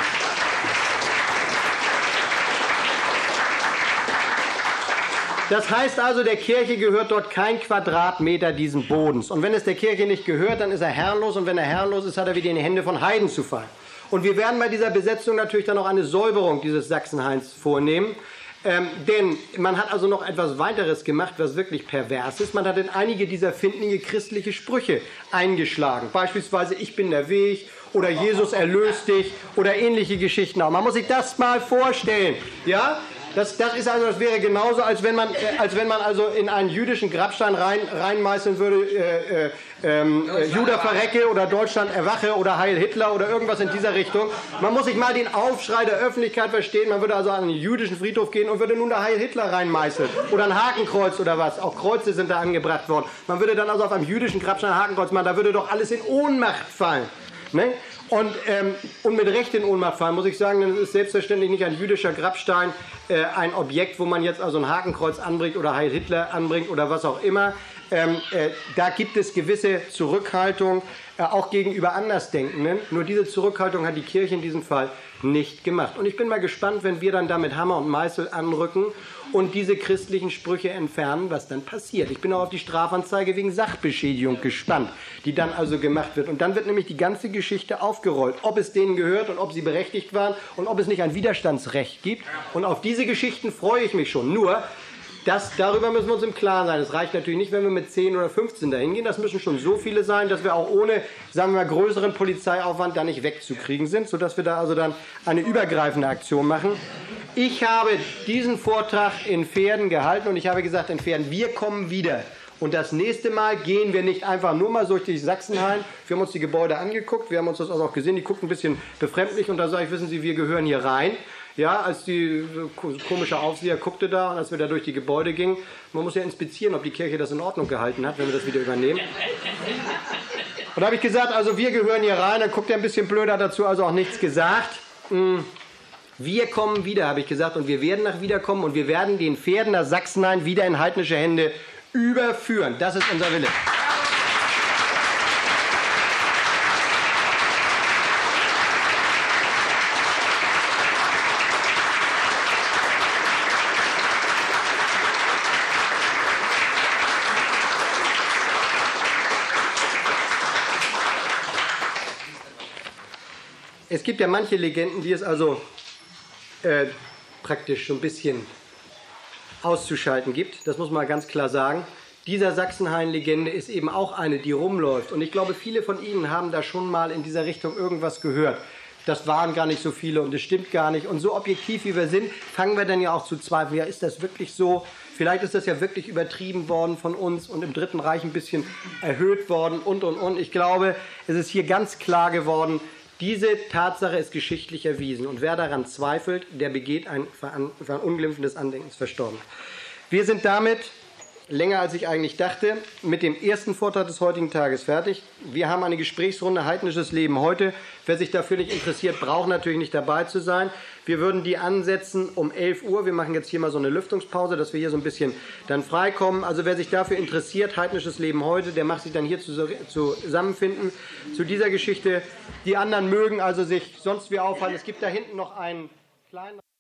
Das heißt also, der Kirche gehört dort kein Quadratmeter diesen Bodens. Und wenn es der Kirche nicht gehört, dann ist er herrenlos. Und wenn er herrenlos ist, hat er wieder in die Hände von Heiden zu fallen. Und wir werden bei dieser Besetzung natürlich dann auch eine Säuberung dieses Sachsenhains vornehmen. Ähm, denn man hat also noch etwas weiteres gemacht, was wirklich pervers ist. Man hat in einige dieser Findlinge christliche Sprüche eingeschlagen. Beispielsweise, ich bin der Weg oder Jesus erlöst dich oder ähnliche Geschichten auch. Man muss sich das mal vorstellen. Ja? Das, das ist also, das wäre genauso, als wenn man, äh, als wenn man also in einen jüdischen Grabstein rein, reinmeißeln würde, äh, äh, äh, Juda verrecke oder Deutschland erwache oder Heil Hitler oder irgendwas in dieser Richtung. Man muss sich mal den Aufschrei der Öffentlichkeit verstehen. Man würde also an einen jüdischen Friedhof gehen und würde nun da Heil Hitler reinmeißeln oder ein Hakenkreuz oder was. Auch Kreuze sind da angebracht worden. Man würde dann also auf einem jüdischen Grabstein ein Hakenkreuz machen. Da würde doch alles in Ohnmacht fallen. Ne? Und, ähm, und mit Recht in Ohnmacht fallen, muss ich sagen, denn es ist selbstverständlich nicht ein jüdischer Grabstein, äh, ein Objekt, wo man jetzt also ein Hakenkreuz anbringt oder Heil Hitler anbringt oder was auch immer. Ähm, äh, da gibt es gewisse Zurückhaltung, äh, auch gegenüber Andersdenkenden. Nur diese Zurückhaltung hat die Kirche in diesem Fall nicht gemacht. Und ich bin mal gespannt, wenn wir dann da mit Hammer und Meißel anrücken und diese christlichen Sprüche entfernen, was dann passiert. Ich bin auch auf die Strafanzeige wegen Sachbeschädigung gespannt, die dann also gemacht wird. Und dann wird nämlich die ganze Geschichte aufgerollt, ob es denen gehört und ob sie berechtigt waren und ob es nicht ein Widerstandsrecht gibt. Und auf diese Geschichten freue ich mich schon. Nur, das, darüber müssen wir uns im Klaren sein. Es reicht natürlich nicht, wenn wir mit zehn oder fünfzehn dahin gehen. Das müssen schon so viele sein, dass wir auch ohne, sagen wir mal, größeren Polizeiaufwand da nicht wegzukriegen sind, sodass wir da also dann eine übergreifende Aktion machen. Ich habe diesen Vortrag in Pferden gehalten und ich habe gesagt in Pferden, wir kommen wieder. Und das nächste Mal gehen wir nicht einfach nur mal durch die Sachsenhain. Wir haben uns die Gebäude angeguckt, wir haben uns das auch gesehen, die gucken ein bisschen befremdlich und da sage ich, wissen Sie, wir gehören hier rein. Ja, als die komische Aufseher guckte da und als wir da durch die Gebäude gingen, man muss ja inspizieren, ob die Kirche das in Ordnung gehalten hat, wenn wir das wieder übernehmen. Und da habe ich gesagt, also wir gehören hier rein, dann guckt er ein bisschen blöder dazu, also auch nichts gesagt. Wir kommen wieder, habe ich gesagt, und wir werden nach wiederkommen und wir werden den Verdener Sachsenhain wieder in heidnische Hände überführen. Das ist unser Wille. Es gibt ja manche Legenden, die es also äh, praktisch so ein bisschen auszuschalten gibt. Das muss man ganz klar sagen. Dieser Sachsenhain-Legende ist eben auch eine, die rumläuft. Und ich glaube, viele von Ihnen haben da schon mal in dieser Richtung irgendwas gehört. Das waren gar nicht so viele und das stimmt gar nicht. Und so objektiv wie wir sind, fangen wir dann ja auch zu zweifeln. Ja, ist das wirklich so? Vielleicht ist das ja wirklich übertrieben worden von uns und im Dritten Reich ein bisschen erhöht worden und, und, und. Ich glaube, es ist hier ganz klar geworden, diese Tatsache ist geschichtlich erwiesen und wer daran zweifelt, der begeht ein Verunglimpfen des Andenkens Verstorbenen. Wir sind damit, länger als ich eigentlich dachte, mit dem ersten Vortrag des heutigen Tages fertig. Wir haben eine Gesprächsrunde Heidnisches Leben heute. Wer sich dafür nicht interessiert, braucht natürlich nicht dabei zu sein. Wir würden die ansetzen um elf Uhr. Wir machen jetzt hier mal so eine Lüftungspause, dass wir hier so ein bisschen dann freikommen. Also wer sich dafür interessiert, Heidnisches Leben heute, der macht sich dann hier zusammenfinden zu dieser Geschichte. Die anderen mögen also sich sonst wie aufhalten. Es gibt da hinten noch einen kleinen...